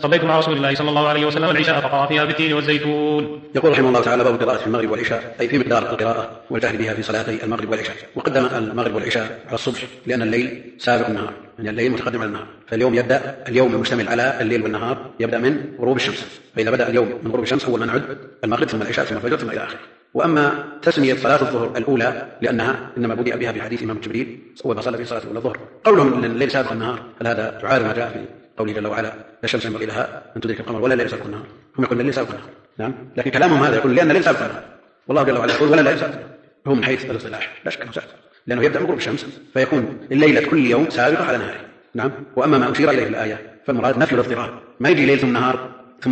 Speaker 3: وسلم العشاء فقرأ فيها بالتين والزيتون.
Speaker 2: يقول رحمه الله تعالى باب القراءة في المغرب والعشاء أي في مقدار القراءة والجهر بها في صلاتي المغرب والعشاء. وقدم المغرب والعشاء على الصبح لأن الليل سابق النهار، يعني الليل متقدم على النهار، فاليوم يبدأ اليوم المشتمل على الليل والنهار يبدأ من غروب الشمس، فإذا بدأ اليوم من غروب الشمس أول ما نعد المغرب ثم العشاء ثم الفجر ثم إلى آخره. وأما تسمية صلاة الظهر الأولى لأنها إنما بدأ بها بحديث إمام جبريل أول ما صلى في صلاة الأولى الظهر. قولهم أن الليل سابق النهار هل هذا يعارض ما جاء في قوله جل وعلا لا الشمس ينبغي لها أن تدرك القمر ولا الليل سابق النهار، هم يقولون الليل سابق النهار نعم، لكن كلامهم هذا يقول لأن الليل سابق النهار والله جل وعلا يقول ولا الليل سابق، هو من حيث الاصطلاح لا شك أنه سابق لأنه يبدأ من غروب الشمس فيكون الليلة كل يوم سابقة على نهاره نعم. وأما ما أشير إليه في الآية فالمراد نفي الاضطراب، ما يجي ليل ثم نهار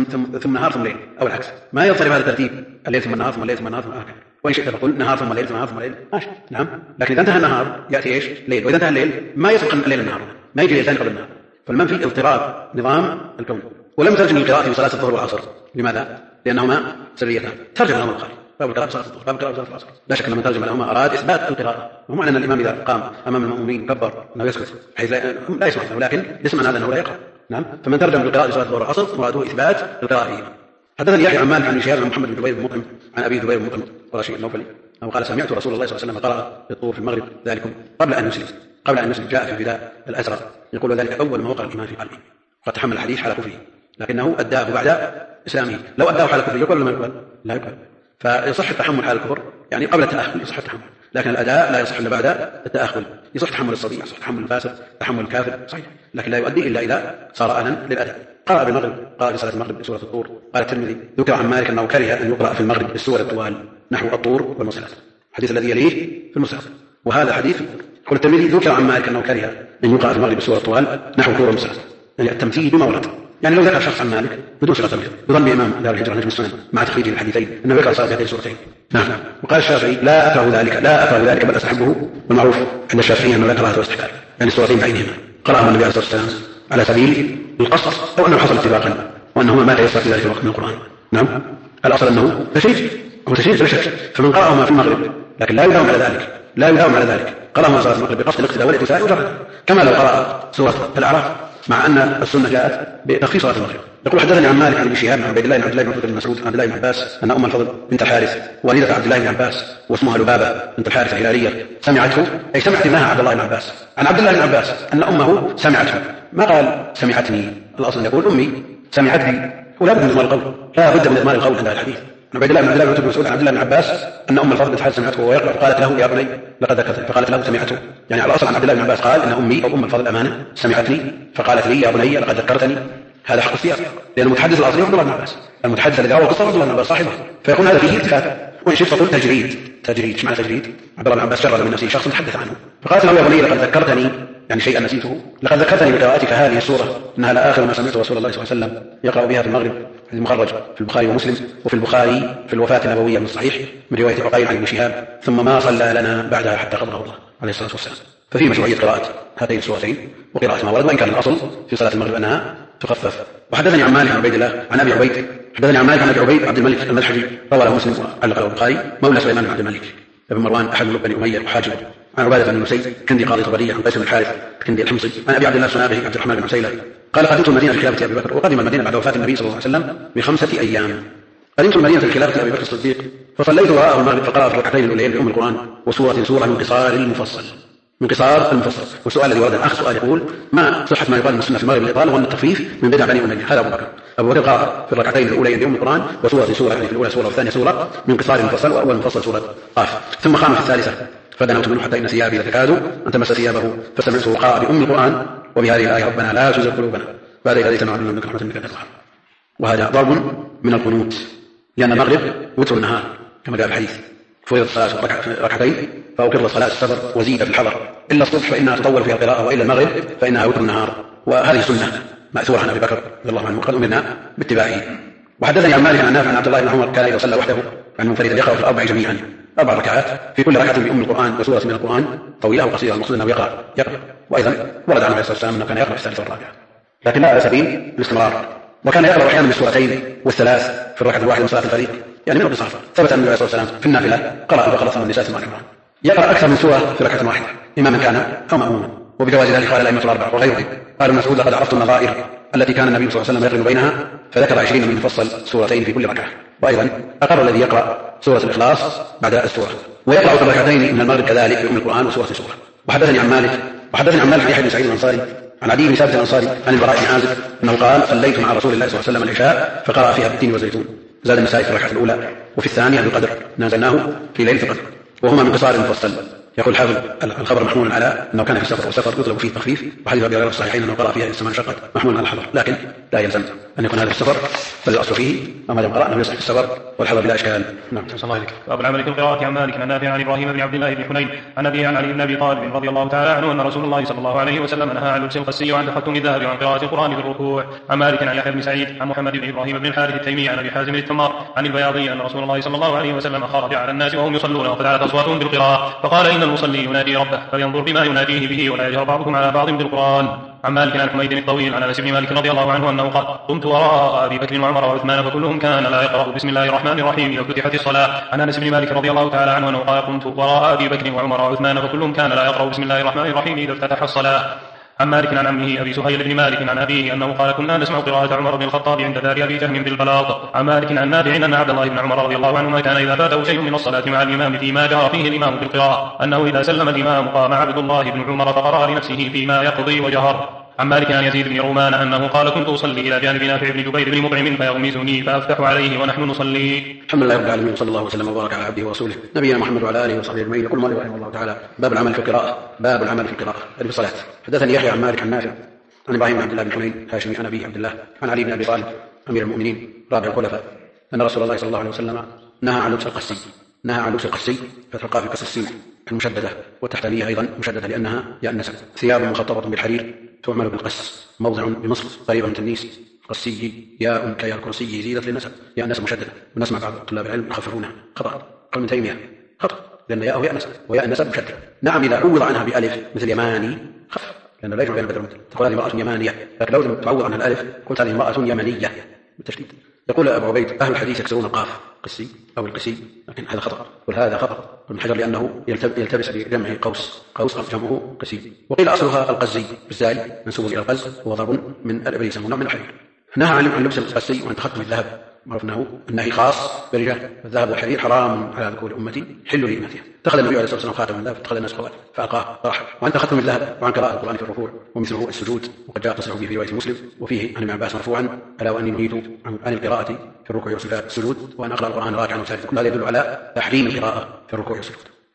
Speaker 2: ثم نهار ثم ليل أو العكس، ما يضطرب هذا الترتيب الليل ثم النهار ثم الليل ثم النهار ثم آخر، وإن شئت فقل نهار ثم ليل ثم نهار ثم ليل ماشي نعم، لكن إذا انتهى النهار يأتي إيش ليل، وإذا انتهى الليل ما يسبق الليل النهار، ما يجي ليل ثاني قبل النهار، فالمنفي اضطراب نظام الكون. ولم ترجم القراءة في صلاة الظهر والعصر، لماذا؟ لأنهما سريتان، ترجم لهما البخاري باب القراءة في صلاة الظهر باب القراءة في صلاة العصر، لا شك لما ترجم لهما أراد إثبات القراءة، ومعنى أن الإمام إذا قام أمام المأمومين كبر أنه يسكت بحيث لا يسمع له، لكن يسمع هذا أنه لا يقرأ نعم. فمن ترجم بالقراءة في صلاة الظهر والعصر مراده إثبات القراءة فيهما. حدثني يحيى عن مالك عن شهاب عن محمد بن جبير بن مطعم عن أبي جبير بن مطعم ورشيد النوفلي أنه قال سمعت رسول الله صلى الله عليه وسلم قرأ بالطور في المغرب ذلكم قبل أن يسلم جاء في الفداء الأزرق يقول ذلك أول ما وقع الإيمان في قلبه، قد تحمل الحديث حال كفره لكنه أداه بعد إسلامه، لو أداه حال كفره يقبل ولا ما يقبل؟ لا يقبل، فيصح التحمل حال الكفر يعني قبل التأهل يصح التحمل، لكن الأداء لا يصح إلا بعد التأهل، يصح تحمل الصبي يصح تحمل الفاسق تحمل الكافر صحيح، لكن لا يؤدي إلا إذا صار أهلا للأداء. قرأ بالمغرب قال في صلاة المغرب بسورة الطور. قال الترمذي ذكر عن مالك أنه كره أن يقرأ في المغرب بالسور الطوال نحو الطور والمرسلات، الحديث الذي يليه في المرسلات، وهذا حديث يقول الترمذي ذكر عن مالك أنه كره أن يقرأ في المغرب بالسور الطوال نحو الطور والمرسلات، يعني التمثيل بما ورد، يعني لو ذكر شخص عن مالك بدون صلة تمثيل يظن بإمام دار الهجرة نجم السنن مع تخريج الحديثين أنه يقرأ صلاة هذين السورتين نعم. وقال الشافعي لا أكره ذلك بل أستحبه، والمعروف عند الشافعي أنه لا كراهة واستحباب، يعني السورتين بعينهما قرأهما النبي عليه الصلاة والسلام على سبيل القصص أو أنه حصل اتفاقا وأنهما ما تيسر في ذلك الوقت من القرآن نعم. الأصل أنه تشريف لا شك، فمن قرأهما في المغرب لكن لا يداوم على ذلك قرأهما صلاة المغرب بقصد الاقتداء والاتساع وجرد، كما لو قرأ سورة الأعراف مع أن السنة جاءت بتخصيص صلاة المغرب. يقول حدثني عن مالك عن ابن شهاب عن عبيد الله بن عبد الله بن عتبة بن مسعود عن عبد الله بن عباس أن أم الفضل بنت الحارث والدة عبد الله بن عباس واسمها لبابة بنت الحارث الهلالية سمعته أي سمعت ابنها عبد الله بن عباس عن عبد الله بن عباس أن أمه سمعته، ما قال سمعتني، الأصل يقول أمي سمعتني، ولا بد من إضمار القول، لا بد من إضمار القول عند الحديث. عبيد الله بن عبد الله بن عتبة بن مسعود عن عبد الله بن عباس أن أم الفضل بنت الحارث سمعته وهو يقرأ فقالت له يا بني لقد ذكرت، فقالت له سمعته، يعني على الأصل عن عبد الله بن عباس قال إن أمي أو أم الفضل أمانة سمعتني فقالت لي يا بني لقد ذكرتني، هذا حق السياق لأن المتحدث الأصلي عبد الله بن عباس، المتحدث الذي روى القصة عبد الله بن عباس صاحبه، فيكون هذا فيه التفات وإن شئت فقل تجريد. ايش معنى تجريد؟ عبد الله بن عباس جرد من نفسه شخص تحدث عنه فقالت له: يا بني لقد ذكرتني، يعني شيئا نسيته، لقد ذكرتني بقراءتك هذه السورة، انها لاخر ما سمعت رسول الله صلى الله عليه وسلم يقرأ بها في المغرب، المخرج في البخاري ومسلم، وفي البخاري في الوفاة النبوية من الصحيح من رواية عقيل عن ابن شهاب، ثم ما صلى لنا بعدها حتى قبضه الله عليه الصلاة والسلام. ففي مشروعية قراءة هاتين السورتين وقراءة ما ورد، وإن كان الأصل في صلاة المغرب أنها تخفف. وحدثني عن مالك عن عبيد الله عن أبي عبيد، حدثني عن مالك عن أبي عبيد عبد الملك المدحجي روى له مسلم وعلق البخاري مولى سليمان بن عبد الملك بن مروان أحد ملوك بني أمية وحاجبه، عن عبادة بن نسيد كندي قاضي طبرية، عن قيس بن الحارث كندي الحمصي، عن أبي عبد الله السنابحي عبد الرحمن بن عسيلة قال: قدمت المدينة بخلافة أبي بكر، وقدم المدينة بعد وفاة النبي صلى الله عليه وسلم ب5 أيام. قدمت المدينة بخلافة أبي بكر الصديق فصليت وراءه المغرب فقرأ في الركعتين الأوليين بأم القرآن وسورة من قصار المفصل. والسؤال الذي ورد الأخ سؤال يقول: ما صحة ما يقال من السنة في المغرب الإطالة وأن التخفيف من بدع بني أمية؟ هذا أبو بكر قرأ في الركعتين الأوليين بأم القرآن وسورة يعني في الأولى سورة والثانية سورة من قصار المفصل، وأول مفصل سورة قاف، ثم قام في الثالثة فدنوت منه حتى إن ثيابي لتكاد أن تمس ثيابه فسمعته قرأ بأم القرآن وبهذه الآية: ربنا لا تزغ قلوبنا بعد إذ هديتنا وهب لنا من لدنك رحمة إنك أنت الوهاب. وهذا ضرب من القنوت، لأن المغرب وتر النهار كما جاء الحديث، فرضت صلاة ركعتين فأقر صلاة السفر وزيد في الحضر، إلا الصبح فإنها تطول فيها القراءة، وإلا المغرب فإنها وتر النهار، وهذه سنة مأثورة عن أبي بكر رضي الله عنه وقد أمرنا باتباعه. وحدثني عن مالك عن نافع عن عبد الله بن عمر كان إذا صلى وحده عن منفردا يقرأ في الأربع جميعا 4 ركعات في كل ركعة بأم القرآن وسورة من القرآن طويلة وقصيرة، المقصود أنه يقرأ. وأيضا ورد عنه عليه الصلاة والسلام أنه كان يقرأ في الثالثة والرابعة، لكن لا على سبيل الاستمرار، وكان يقرأ أحيانا بالسورتين والثلاث في الركعة الواحدة من صلاة الفريق، يعني من القصار. ثبت أن النبي صلى الله عليه وسلم في النافلة قرأ البقرة ثم النساء ثم العمران، يقرأ أكثر من سورة في ركعة واحدة إماما كان أو مأموما، وبجواز ذلك قال الأئمة الأربعة وغيرهم. قال ابن مسعود: لقد عرفت النظائر التي كان النبي صلى الله عليه وسلم يقرن بينها، فذكر 20 من مفصل سورتين في كل ركعة. وأيضا أقر الذي يقرأ سورة الإخلاص بعد السورة، ويقرأ في الركعتين من المغرب كذلك بأم القرآن وسورة. وحدثني عن مالك عن يحيى بن سعيد الأنصاري عن عدي بن ثابت الأنصاري عن البراء بن عازب أنه قال: صليت مع رسول الله صلى الله عليه وسلم العشاء فقرأ فيها بالتين والزيتون. زاد النسائي في الركعة الأولى وفي الثانية بالقدر نازلناه في ليلة القدر، وهما من قصار مفصل. يقول حافظ: الخبر محمول على أنه كان في السفر، والسفر يطلب فيه التخفيف، وحديث أبي هريرة في الصحيحين أنه قرأ فيها السماء شقت محمول على الحضر، لكن لا يلزم أن يكون هذا في السفر، بل الأصل فيه أما لم قرأ أنه يصح في السفر والحضر بلا إشكال. نعم.
Speaker 3: صلى الله عليه وسلم. باب العمل في القراءة. عن مالك عن نافع عن إبراهيم بن عبد الله بن حنين عن أبيه عن علي بن أبي طالب رضي الله تعالى عنه أن رسول الله صلى الله عليه وسلم نهى عن لبس القسي وعن تختم الذهب وعن قراءة القرآن في الركوع. عن مالك عن يحيى بن سعيد عن محمد بن إبراهيم بن الحارث التيمي عن أبي حازم التمار عن البياضي أن رسول الله صلى الله عليه وسلم خرج على الناس وهم يصلون وقد علت أصواتهم بالقراءة فقال: إن المصلي ينادي ربه فلينظر بما يناديه به ولا يجهر بعضكم على بعض بالقرآن. عن مالك عن حميد الطويل عن أنس بن مالك رضي الله عنه أنه قال: قمت وراء أبي بكر وعمر وعثمان فكلهم كان لا يقرأ بسم الله الرحمن الرحيم إذا فتحت الصلاة. عن أنس بن مالك رضي الله تعالى عنه أنه قال: قمت وراء أبي بكر وعمر وعثمان فكلهم كان لا يقرأ بسم الله الرحمن الرحيم إذا افتتح الصلاة. عن مالك عن عمه أبي سهيل بن مالك عن أبيه أنه قال: كنا نسمع قراءة عمر بن الخطاب عند دار أبي جهم بالبلاط. عن مالك عن نافع أن عبد الله بن عمر رضي الله عنهما كان إذا فاته شيء من الصلاة مع الإمام فيما جهر فيه الإمام بالقراءة أنه إذا سلم الإمام قام عبد الله بن عمر فقرأ لنفسه فيما يقضي وجهر. عن مالك عن يزيد بن رومان أنه قال: كنت أصلي إلى جانب نافع بن جبير بن مطعم فيغمزني فأفتح عليه ونحن نصلي.
Speaker 2: الحمد لله رب العالمين، صلى الله وسلم وبارك على عبده ورسوله نبينا محمد وعلى آله وصحبه أجمعين. يقول مالك رحمه الله تعالى: باب العمل في القراءة. باب العمل في القراءة في الصلاة. حدثني يحيى عن مالك عن نافع عن إبراهيم بن عبد الله بن حنين هاشمي عن أبيه عبد الله عن علي بن أبي طالب أمير المؤمنين رابع الخلفاء أن رسول الله صلى الله عليه وسلم نهى عن لبس القسي فتح القاف بكسر السين المشددة والتحتانية أيضا مشددة لأنها يأنست. ثياب مخططة بالحرير تعمل بالقس، موضع بمصر قريبا من تنيس قسي ياء كيا الكرسي زيدت للنسب يأنس مشددة. ونسمع بعض طلاب العلم يخففونها خطأ. قال ابن تيمية خطأ لأن ياءه يأنس ويأنس مشددة. نعم إذا عوض عنها بألف مثل يماني خف، لأنه لا يجمع بين البدر تقول هذه امرأة يمانية، لكن لو تعوض عنها الألف قلت هذه امرأة يمنية بالتشديد. يقول أبو عبيد: أهل الحديث يكسرون القاف قسي أو القسي، لكن هذا خطأ. وهذا خطأ ابن حجر لأنه يلتبس بجمع قوس جمعه قسي. وقيل أصلها القزي بالزاي منسوب إلى القز وهو ضرب من الإبريس ونوع من الحرير. نهى عن لبس القسي وعن تختم الذهب، معروف أنه النهي خاص بالرجال. الذهب والحرير حرام على ذكور أمتي حل لإمتها. اتخذ النبي عليه الصلاة والسلام خاتم الذهب فاتخذ الناس خواتم فألقاه راح. وعن تختم الذهب وعن قراءة القرآن في الركوع ومثله السجود، وقد جاء تصريح به في رواية مسلم وفيه عن ابن عباس مرفوعا: ألا وأني نهيت عن القراءة في الركوع والسجود وأن أقرأ القرآن راكعا وساجدا. كل هذا يدل على تحريم القراءة في الركوع والسجود.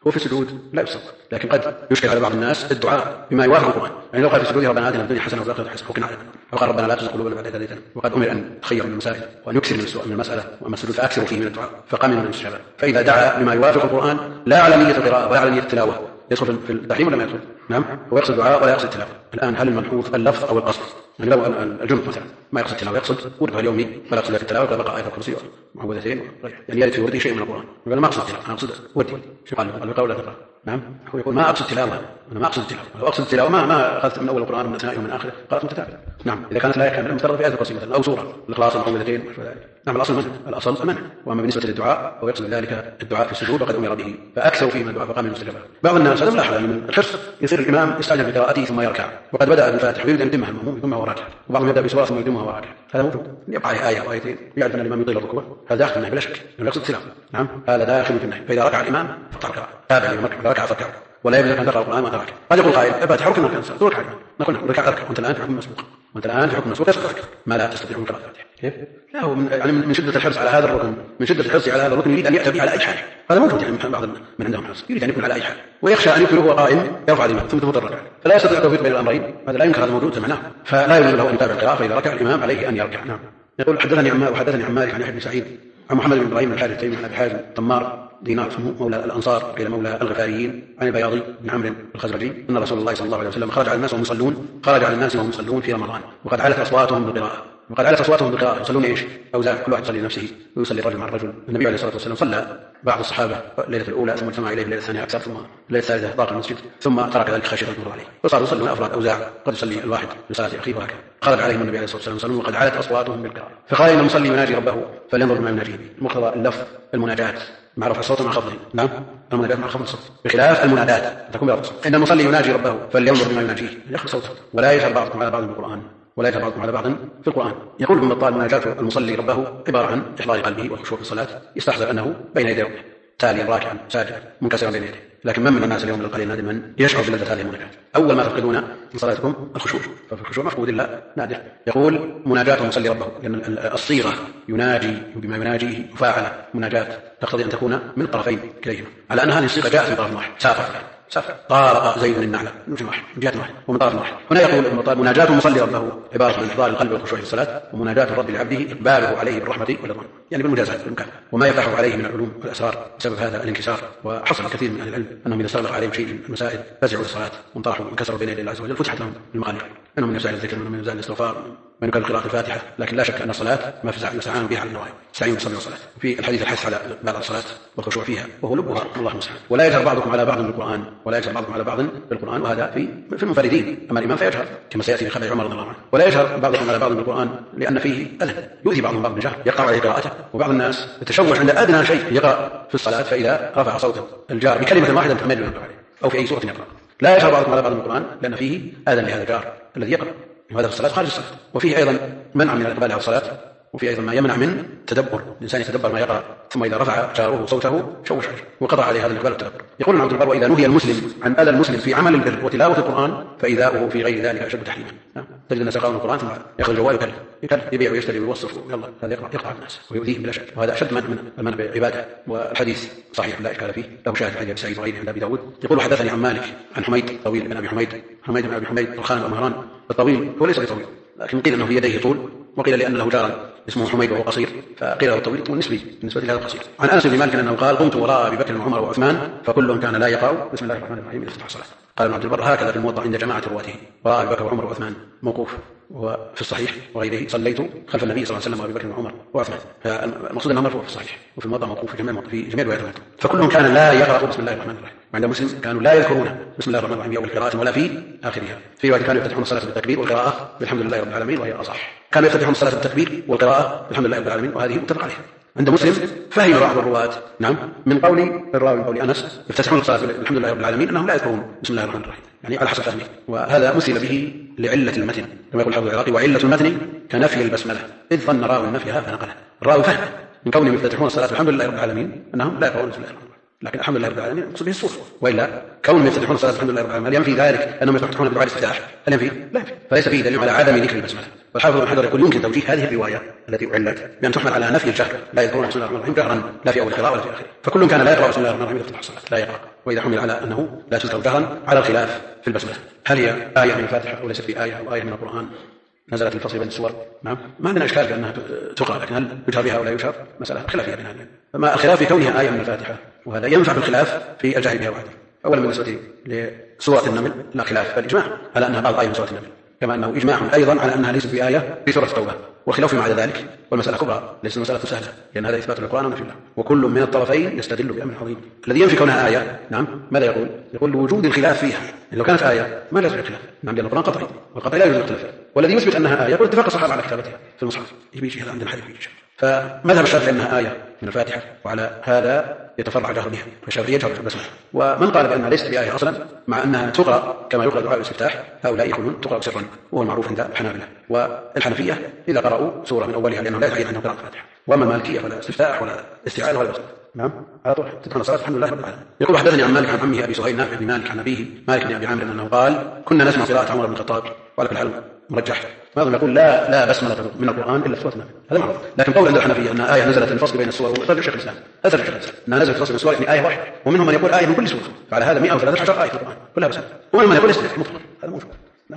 Speaker 2: هو في السجود لا يصوت، لكن قد يشكل على بعض الناس الدعاء بما يوافق القرآن. يعني لو قال في السجود ربنا آتنا في الدنيا حسنة وفي الآخرة حسنة وقنا عذاب النار، أو قال ربنا لا تزغ قلوبنا بعد إذ هديتنا، وقد أمر أن يتخير من المسائل وأن يكثر من السؤال من المسألة، وأما السجود فأكثر فيه من الدعاء فقام من الاستجابة. فإذا دعا بما يوافق القرآن لا على نية القراءة ولا على نية التلاوة يدخل في التحريم ولا ما يدخل؟ نعم، هو يقصد الدعاء ولا يقصد التلاوة. الآن هل الملحوظ اللفظ أو القصد؟ يعني لو الجنب مثلا ما يقصد التلاوة، يقصد ورده اليومي ولا يقصد في التلاوة ولا بقى آية الكرسي ومعوذتين وغيره، يعني يرد في ورده شيء من القرآن، يقول ما أقصد التلاوة، أنا أقصد وردي. شو قال القول لا تقرأ؟ نعم، هو يقول ما أقصد التلاوة، أنا ما أقصد التلاوة، لو أقصد التلاوة ما أخذت من أول القرآن ومن أثنائه ومن آخره قرأت متتابعة. نعم، إذا كانت الآية كاملة مفترض في آية الكرسي مثلا أو سورة الإخلاص ومعوذتين وغير ذلك. نعم، الأصل المنع. وأما بالنسبة للدعاء هو يقصد ذلك الدعاء في السجود وقد أمر به فأكثر فيه من الدعاء فقام من المستجابات. بعض الناس هذا ملاحظ من الحرص يصير الإمام يستعجل بقراءته ثم يركع، وقد بدأ بالفاتحة ويريد أن يتمها المأموم يتمها وراكع، وبعضهم يبدأ بسورة ثم يتمها وراكع. هذا موجود، يبقى عليه آية أو آيتين يعرف أن الإمام يطيل الركوع، هذا داخل في النهي بلا شك، لأنه يقصد التلاوة. نعم، هذا داخل في النهي. فإذا ركع الإمام فتركع، تابع الإمام ركع فركع، ولا يجوز أن تقرأ القرآن ما تركع. قد يقول قائل الفاتحة ركن أركان الصلاة، تركع نقول ركع تركع وأنت الآن في حكم مسبوق، وأنت الآن في حكم مسبوق يسقطك ما لا تستطيع من قراءة الفاتحة. كيف؟ لا، هو من شدة الحرص على هذا الركن، من شدة الحرص على هذا الركن يريد أن يأتي به على أي حال. هذا موجود يعني بعض من عندهم حرص، يريد أن يكون على أي حال، ويخشى أن يكون هو قائم يرفع الإمام ثم تمر الركعة، فلا يستطيع التوفيق بين الأمرين. هذا لا ينكر، هذا موجود سمعناه، فلا يجوز له أن يتابع القراءة، فإذا ركع الإمام عليه أن يركع. نعم. يقول حدثني عن مالك عن يحيى بن سعيد عن محمد بن إبراهيم الحارث التيمي عن أبي حازم طمار دينار مولى الأنصار إلى مولى الغفاريين عن البياضي بن عمرو الخزرجي أن رسول الله صلى الله عليه وسلم خرج على الناس وهم يصلون في رمضان وقد علت أصواتهم بالقراءة. يصلون إيش؟ أوزاع، كل واحد يصلي لنفسه ويصلي الرجل مع الرجل. النبي عليه الصلاة والسلام صلى بعض الصحابة الليلة الأولى ثم اجتمع إليه الليلة الثانية أكثر، ثم الليلة الثالثة ضاق المسجد، ثم ترك ذلك خشية المر عليه، فصاروا يصلون أفراد أوزاع، قد يصلي الواحد لصلاة أخيه وهكذا. خرج عليهم النبي عليه الصلاة والسلام يصلون وقد علت أصواتهم بالقراءة، فقال إن المصلي يناجي ربه فلينظر بما يناجيه به. مقتضى اللفظ المناجاة مع رفع الصوت مع خفضه. نعم، المناجاة مع خفض الصوت بخلاف المنادات تكون برفع الصوت. إن المصلي يناجي ربه فلينظر بما يناجيه، يخفض صوته ولا يجهر بعضكم على بعض بالقرآن ولا يجهر بعضكم على بعض في القرآن. يقول ابن بطال مناجاة المصلي ربه عبارة عن إحضار قلبه والخشوع في الصلاة، يستحضر أنه بين يديه تاليا راكعا ساجدا منكسرا بين يديه. لكن من الناس اليوم القليل نادر من يشعر بلذة هذه المناجاة. أول ما تفقدون من صلاتكم الخشوع، ففي الخشوع مفقود إلا نادر. يقول مناجاة المصلي ربه، لأن الصيغة يناجي بما يناجيه مفاعلة مناجاة تقتضي أن تكون من الطرفين كليهما، على أن هذه الصيغة جاءت من طرف واحد، سافر طارق زيد النعلة من جهة واحد ومن طرف واحد. هنا يقول ابن بطال مناجاة المصلي ربه عبارة عن إحضار القلب والخشوع في الصلاة، ومناجاة الرب لعبده إقباله عليه بالرحمة والرضوان، يعني بالمجازات بالإمكان، وما يفتح عليه من العلوم والأسرار بسبب هذا الانكسار. وحصل كثير من أهل العلم أنهم إذا استغلق عليهم شيء من المسائل فزعوا للصلاة وانطرحوا وانكسروا بين يدي الله عز وجل، فتحت لهم المغاليق، منهم من يسعى الذكر ومنهم من يسعى الاستغفار من يكرر قراءة الفاتحة. لكن لا شك أن الصلاة ما في يستعان بها على النوائب، يستعين بالصلاة والصلاة. في الحديث الحث على بعض الصلاة والخشوع فيها وهو لبها، الله المستعان. ولا يجهر بعضكم على بعض بالقرآن وهذا في المنفردين، أما الإمام فيجهر كما سيأتي في خبر عمر رضي الله عنه. ولا يجهر بعضكم على بعض بالقرآن لأن فيه أذى يؤذي بعضهم بعض بالجهر، يقطع عليه قراءته. وبعض الناس يتشوش عند أدنى شيء يقرأ في الصلاة، فإذا رفع صوته الجار بكلمة واحدة تحمل عليه أو في أي سورة يقرأ. لا يجهر بعضكم على بعض بالقرآن لأن فيه أذى لهذا الجار الذي يقرأ، وهذا في الصلاة خارج الصلاة. وفيه أيضا منع من الإقبال على الصلاة، وفي أيضا ما يمنع من تدبر، الإنسان يتدبر ما يقرأ ثم إذا رفع جاره صوته شوش وقضى عليه هذا الإقبال والتدبر. يقول ابن عبد البر وإذا نهي المسلم عن أذى المسلم في عمل البر وتلاوة القرآن فإذاؤه في غير ذلك أشد تحريما. تجد الناس يقرأون القرآن ثم يأخذ الجوال يكلم يبيع ويشتري ويوصف ويلا هذا يقطع الناس ويؤذيهم بلا شك، وهذا أشد من المنع بعبادة. والحديث صحيح لا إشكال فيه، له شاهد عن أبي سعيد وغيره عند أبي داود. يقول حدثني عن مالك عن حميد طويل بن أبي حميد بن أبي حميد الخان ومهران الطويل، هو ليس بطويل لكن قيل أنه في يديه طول، وقيل لأن له جارا اسمه حميد وهو قصير فقيل له الطويل نسبي بالنسبة لهذا القصير. عن أنس بن مالك أنه قال قمت وراء أبي بكر وعمر وعثمان فكلهم كان لا يقرأ بسم الله الرحمن الرحيم إلى افتتاح الصلاة. قال ابن عبد البر هكذا في الموضع عند جماعة رواته، وراء أبي بكر وعمر وعثمان موقوف، وفي الصحيح وغيره صليت خلف النبي صلى الله عليه وسلم وأبي بكر وعمر وعثمان، فالمقصود أنه مرفوع في الصحيح وفي الموضع موقوف في جميع رواياته. فكلهم كان لا يقرأ بسم الله الرحمن الرحيم، وعند مسلم كانوا لا يذكرون بسم الله الرحمن الرحيم في أول القراءة ولا في آخرها. في رواية كانوا يفتتحون الصلاة بالتكبير والقراءة بالحمد لله رب العالمين وهي الأصح، كانوا يفتتحون الصلاة بالتكبير والقراءة بالحمد لله رب العالمين وهذه متفق عليها. عند مسلم فهم بعض الرواة من قول الراوي قول أنس يفتتحون الصلاة بالحمد لله رب العالمين أنهم لا يذكرون بسم الله الرحمن الرحيم، يعني على حسب فهمه، وهذا مثل به لعلة المتن كما يقول الحافظ العراقي وعلة المتن كنفي البسملة إذ ظن راوي نفيها فنقلها. الراوي فهم من قولهم يفتتحون الصلاة بالحمد لله رب العالمين أنهم لا يقرؤون بسم الله الرحمن الرحيم، لكن الحمد لله رب العالمين يقصد به الصورة، وإلا كونهم يفتتحون الصلاة الحمد لله رب العالمين هل ينفي ذلك أنهم يفتتحون بدعاء الافتتاح؟ هل ينفي؟ لا ينفي. فليس فيه دليل على عدم ذكر البسملة. والحافظ ابن حجر يقول يمكن توجيه هذه الرواية التي أعلت بأن تحمل على نفي الجهر، لا يذكرون بسم الله الرحمن الرحيم جهرا لا في أول القراءة ولا في آخره، فكل كان لا يقرأ بسم الله الرحمن الرحيم إذا افتتح الصلاة لا يقرأ. وإذا حمل على أنه لا تذكر جهرا على الخلاف في البسملة، هل هي آية من الفاتحة أو ليست في آية أو آية من القرآن نزلت الفصل بين السور؟ نعم، ما عندنا إشكال بأنها تقرأ، لكن هل يجهر بها أو لا يجهر مسألة خلافية بين أهل العلم. فما الخلاف في كونها آية من الفاتحة، وهذا ينفع بالخلاف في الجهر بها وحده. أولا بالنسبة لسورة النمل لا خلاف، فالإجماع على أنها بعض آية من سورة النمل، كما أنه إجماع أيضا على أنها ليست بآية في سورة التوبة، والخلاف فيما عدا ذلك والمسألة كبرى، ليست المسألة سهلة، لأن هذا إثبات للقرآن ونفي الله، وكل من الطرفين يستدل بأمر عظيم. الذي ينفي كونها آية نعم ماذا يقول؟ يقول وجود الخلاف فيها، لو كانت آية ما لا يوجد خلاف، نعم، لأن القرآن قطعي والقطعي لا يوجد اختلاف. والذي يثبت أنها آية يقول اتفاق الصحابة على كتابتها في المصحف، يجي هذا عندنا حديث يجي. فمذهب الشافعي أنها آية من الفاتحة، وعلى هذا يتفرع جهر بها، والشافعي يجهر بالبسملة. ومن قال بأنها ليست بآية أصلا مع أنها تقرأ كما يقرأ دعاء الاستفتاح، هؤلاء يقولون تقرأ سرا، وهو المعروف عند الحنابلة. والحنفية إذا قرأوا سورة من أولها لأنه لا يتعين أنه قراءة الفاتحة. وأما المالكية فلا استفتاح ولا استعانة ولا بسملة، نعم، على طول تدخل الصلاة الحمد لله رب العالمين. يقول حدثني عن مالك عن عمه أبي سهيل نافع بن مالك عن أبيه مالك بن أبي عامر أنه قال كنا نسمع قراءة عمر بن الخطاب، وعلى كل حال مرجح. بعضهم يقول لا بسملة من القرآن إلا في سورة النمل، هذا معروف. لكن قول عند الحنفية أن آية نزلت الفصل بين السور وإخراج شيخ الإسلام، هذا شيخ الإسلام أنها نزلت الفصل بين السور يعني آية واحدة، ومنهم من يقول آية من كل سورة، فعلى هذا 113 آية في القرآن كلها بسملة، ومنهم من يقول استثناء مطلق، هذا موجود.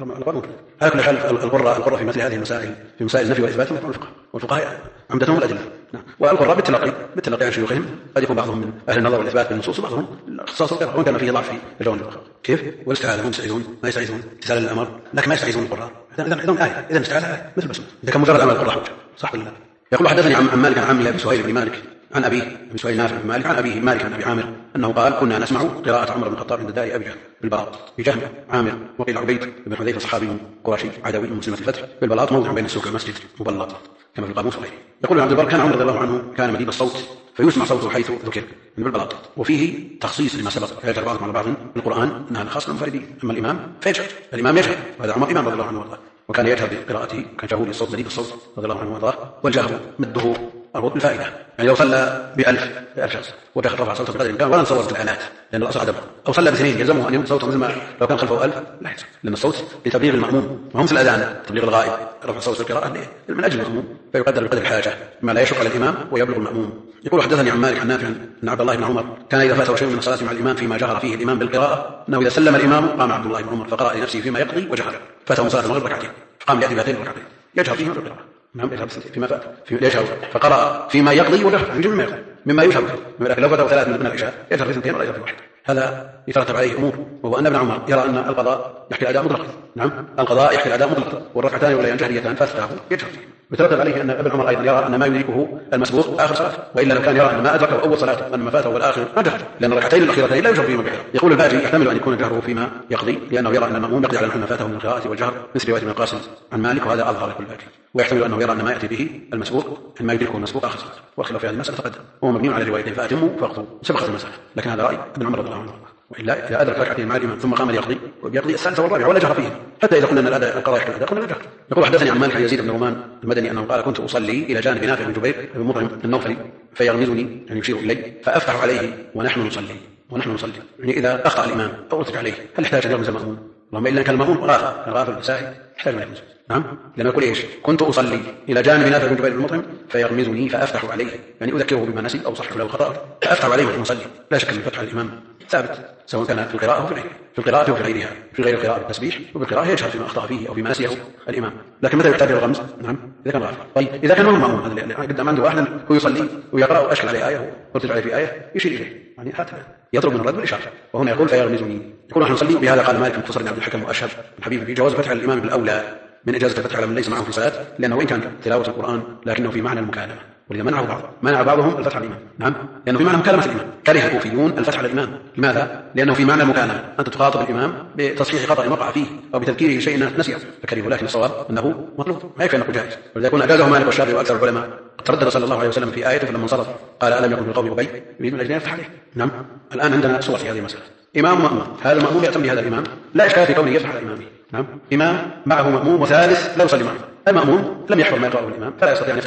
Speaker 2: على كل حال القراء في مثل هذه المسائل في مسائل النفي والإثبات هم الفقهاء، والفقهاء عمدتهم الأدلة، نعم. والقراء بالتلقي عن شيوخهم، قد يكون بعضهم من أهل النظر والإثبات بالنصوص، وبعضهم اختصاص القراءة، وإن كان فيه ضعف في الجوانب الأخرى. كيف؟ والاستعاذة هم يستعيذون ما يستعيذون امتثالا للأمر، لكن ما يستعيذون القراء. إذا آية، إذا استعاذة آية مثل بسمة، إذا كان مجرد أمر القراء صح ولا لا؟ يقول حدثني عن مالك عن عمه أبي سهيل بن مالك عن أبيه أبي سهيل نافع بن مالك عن أبيه مالك عن أبي عامر أنه قال كنا نسمع قراءة عمر بن الخطاب عند دار أبي جهل بالبلاط بجهم عامر، وقيل عبيد بن حذيفة صحابي قرشي عدوي مسلم في الفتح، بالبلاط موضع بين السوق والمسجد مبلط كما في القاموس وغيره. يقول عبد البر كان عمر رضي الله عنه كان مديد الصوت فيسمع صوته حيث ذكر من بالبلاط، وفيه تخصيص لما سبق فيجهر بعضهم على بعض بالقرآن أنها خاصة بالمنفردين، أما الإمام فيجهر، الإمام يجهر، وهذا عمر إمام رضي الله عنه وارضاه، وكان يجهر بقراءته، كان جهور الصوت مديد الصوت رضي الله عنه وارضاه، والجهر مده مربوط بالفائدة، يعني لو صلى ب1000 شخص ودخل رفع صوته بقدر الإمكان ولا نصور بالآلات لأن الأصل عدمه، أو صلى ب2 يلزمه أن يمد صوته مثل ما لو كان خلفه 1000 لا يلزم، لأن الصوت لتبليغ المأموم، وهم في الأذان تبليغ الغائب رفع الصوت في القراءة من أجل المأموم، فيقدر بقدر الحاجة ما لا يشق على الإمام ويبلغ المأموم. يقول حدثني عن مالك عن نافع أن عبد الله بن عمر كان إذا فاته شيء من الصلاة مع الإمام فيما جهر فيه الإمام بالقراءة أنه إذا سلم الإمام قام عبد الله بن عمر فقرأ لنفسه فيما يقضي وجهر، فاته صلاة المغرب ركعتين فقام ليأتي بهاتين الركعتين يجهر فيهما بالقراءة، نعم، يجهر فيما فات يجهر فقرأ فيما يقضي وجهر من جميع ما يقضي مما يشهر، لكن لو فاته 3 من العشاء يجهر في 2 ولا يجهر في 1. هذا يترتب عليه أمور، وهو أن ابن عمر يرى أن القضاء يحكي الأداء مطلقا، نعم، القضاء يحكي الأداء مطلقا، والركعتان ولا جهريتان فاته يجهر فيه. ويترتب عليه أن ابن عمر أيضا يرى أن ما يدركه المسبوق آخر صلاة، وإلا لو كان يرى أن ما أدركه أول صلاة أن ما فاته والآخر ما جهر، لأن الركعتين الأخيرتين لا يجهر فيهما بجهر. يقول الباجي يحتمل أن يكون جهره فيما يقضي لأنه يرى أن المأموم يقضي على ما فاته من القراءة والجهر مثل رواية ابن القاسم عن مالك، وهذا أظهر لكل الباجي. ويحتمل أنه يرى أن ما يأتي به المسبوق أن ما يدركه المسبوق آخر صلاة، والخلاف في هذه المسألة تقدم، وهو مبني على الروايتين فأتموا فاقضوا سبقت المسألة، لكن هذا رأي ابن عمر رضي الله عنه. وإلا إذا أدرك ركعتين مع الإمام ثم قام يقضي الثالثة والرابعة ولا جهر فيهم، حتى إذا قلنا أن القضاء يحكي الأداء قلنا لا جهر. يقول حدثني عن مالك عن يزيد بن رومان المدني أنه قال كنت أصلي إلى جانب نافع بن جبير بن مطعم النوفلي فيغمزني يعني يشير إلي فأفتح عليه ونحن نصلي يعني إذا أخطأ الإمام أو أرتج عليه هل يحتاج أن يغمز المأمون؟ اللهم إلا كان المأمون غافل بساهل يحتاج أن يغمز، نعم، لأنه يقول إيش كنت أصلي إلى جانب نافع بن جبير بن مطعم فيغمزني فأفتح عليه، يعني أذكره بما نسي أو صح له خطأ فأفتح عليه ونحن نصلي. لا شك أن فتح الإمام ثابت سواء كان في القراءة أو في غيرها، في القراءة وفي غيرها، في غير القراءة بالتسبيح وبالقراءة يجهر فيما أخطأ فيه أو فيما نسيه الإمام، لكن متى يحتاج الغمز؟ نعم، إذا كان غافل. طيب إذا كان هو المأموم هذا قدام عنده واحد هو يصلي ويقرأ وأشكل عليه آية ويرتج عليه في آية يشير إليه، يعني هذا يطلب من الرد بالإشارة، وهنا يقول فيغمزني. يقول نحن نصلي بهذا قال مالك مختصر بن عبد الحكم وأشهب بن حبيب في جواز فتح الإمام بالأولى من إجازة الفتح على من ليس معه في صلاة، لأنه وإن كان تلاوة القرآن لكنه في معنى المكالمة، ولذا منع بعضهم الفتح على الإمام، نعم، لأنه في معنى مكالمة الإمام. كره الكوفيون الفتح على الإمام، لماذا؟ لأنه في معنى المكالمة، أنت تخاطب الإمام بتصحيح خطأ وقع فيه أو بتذكيره شيء نسيه فكرهه، لكن الصواب أنه مطلوب ما يكفي أنه جائز، ولذا يكون أجازه مالك والشافعي وأكثر العلماء. تردد صلى الله عليه وسلم في آيته فلما انصرف قال ألم يكن في القوم أبي يريد من أجل يفتح عليه، نعم. الآن عندنا صور في هذه المسألة، إمام ومأموم، هذا المأموم يأتم بهذا الإمام لا إشكال في كونه يفتح على إمامه، نعم، إمام معه مأموم وثالث لا يصلي معه، المأموم لم يحفظ ما يقرأه الإمام فلا يستطيع أن يفتح على الإمام،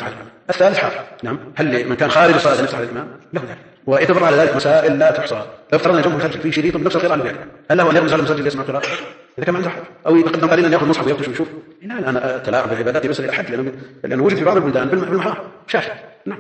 Speaker 2: الثالث حال. نعم. هل من كان خارج الصلاة أن يفتح على الإمام؟ له ذلك. ويتفرع على ذلك مسائل لا تحصى. لو افترضنا جنبه مسجل في شريط بنفس القراءة اللي بيعمل، هل له أن يغمز على المسجل يسمع قراءة؟ إذا كان عنده حد، أو يتقدم قليلا يأخذ مصحف ويفتش ويشوف. لا الآن التلاعب بالعبادات يصل إلى حد، لأنه وجد في بعض البلدان بالمحاضر شاشة. نعم.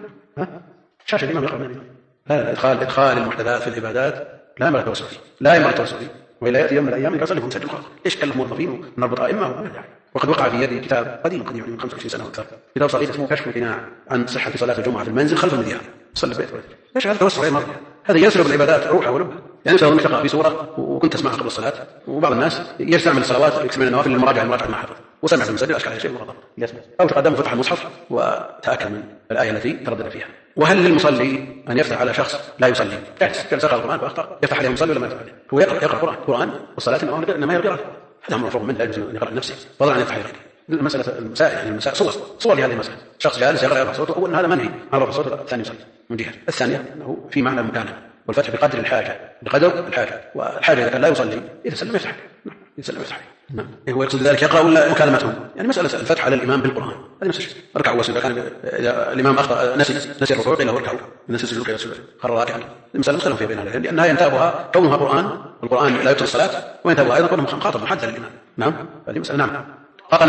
Speaker 2: شاشة الإمام يقرأ من الإمام. لا إدخال المحدثات في العبادات لا ينبغي التوسل فيه، لا ينبغي التوسل فيه. وإلا يأتي يوم من الأيام يصل لهم مسجل خاص. إيش كلف موظفين ونربط أئمة؟ وقد وقع في يدي كتاب قديم يعني من 25 سنة أكثر، كتاب صغير اسمه كشف القناع عن صحة صلاة الجمعة في المنزل خلف المذياع. صلى البيت. ايش هذا التوسع؟ هذا يسلب العبادات روحها ولبها. يعني مثلا تقرأ في سورة وكنت تسمعها قبل الصلاة، وبعض الناس يستعمل الصلوات يكسب من النوافل للمراجعة ما حفظ، وسمع في المسجد أشكال شيء وغضب يسمع، أو تقدم فتح المصحف وتأكد من الآية التي تردد فيها. وهل للمصلي أن يفتح على شخص لا يصلي؟ جالس يقرأ القرآن فأخطأ، يفتح عليه المصلي ولا ما يفتح عليه؟ هو يقرأ القرآن والصلاة إنما هي القراءة، هذا أمر مفروغ منه لا يجوز أن يقرأ لنفسه فضلا عن يفتح عليه. المسائل يعني المسائل صور لهذه المسائل. شخص جالس يقرأ صوته، أولا هذا منهي عن رفع صوته، الثاني يصلي من جهة. الثانية أنه في معنى مكانه، والفتح بقدر الحاجة، بقدر الحاجة، والحاجة إذا كان لا يصلي يتسلم يفتح. نعم يتسلم يفتح. نعم. هو يقصد ذلك يقرأ ولا مكالمتهم؟ يعني مسألة الفتح على الإمام بالقرآن هذه نفس الشيء. ركع وسجد، كان الإمام أخطأ نسي الركوع قيل له اركعوا، نسي السجود قيل سجد، خر راكعا. المسألة مختلف فيها بين العلم، لأنها ينتابها كونها قرآن، والقرآن لا يبطل الصلاة، وينتابها أيضا كونه مخاطب محدد للإمام. نعم هذه مسألة. نعم. قرأ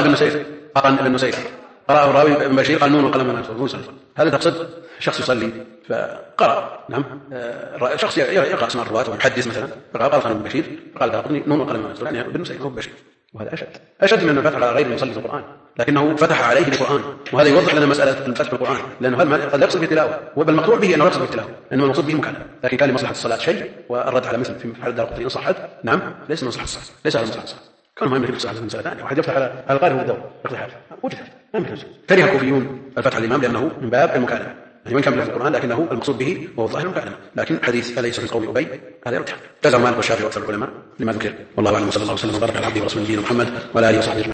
Speaker 2: ابن نسيف قرأ الراوي ابن بشير قال نون والقلم ما يسطرون. هذا تقصد شخص يصلي فقرأ. نعم. شخص يقرأ اسماء الرواة ويحدث مثلا، فقال قال ابن بشير قال داقطني نون والقلم ما يسطرون، يعني ابن نسيف هو بشير، وهذا أشد من الفتح على غير المصلي في القرآن، لكنه فتح عليه بالقرآن. وهذا يوضح لنا مسألة الفتح بالقرآن، لأنه هذا قد يقصد بالتلاوة، وبل المقطوع به أنه يقصد بالتلاوة، إنما المقصود به مكالمة، لكن كان لمصلحة الصلاة شيء، والرد على مثل في حال الدارقطني إن صحت نعم ليس من مصلحة الصلاة، ليس على مصلحة الصلاة. كان ما يمكن يصلح مسألة ثانية، واحد يفتح على القارئ والدور يقضي حاجة وجدت ما يمكن. كره الكوفيون الفتح للإمام لأنه من باب المكالمة، يعني وين كان في القرآن لكنه المقصود به هو الظاهر المكالمة، لكن حديث أليس من قوم أبي هذا يرجع. جزاه مالك والشافعي وأكثر العلماء لما ذكر. والله أعلم، صلى الله وسلم وبارك على عبده ورسوله نبينا محمد وعلى آله وصحبه.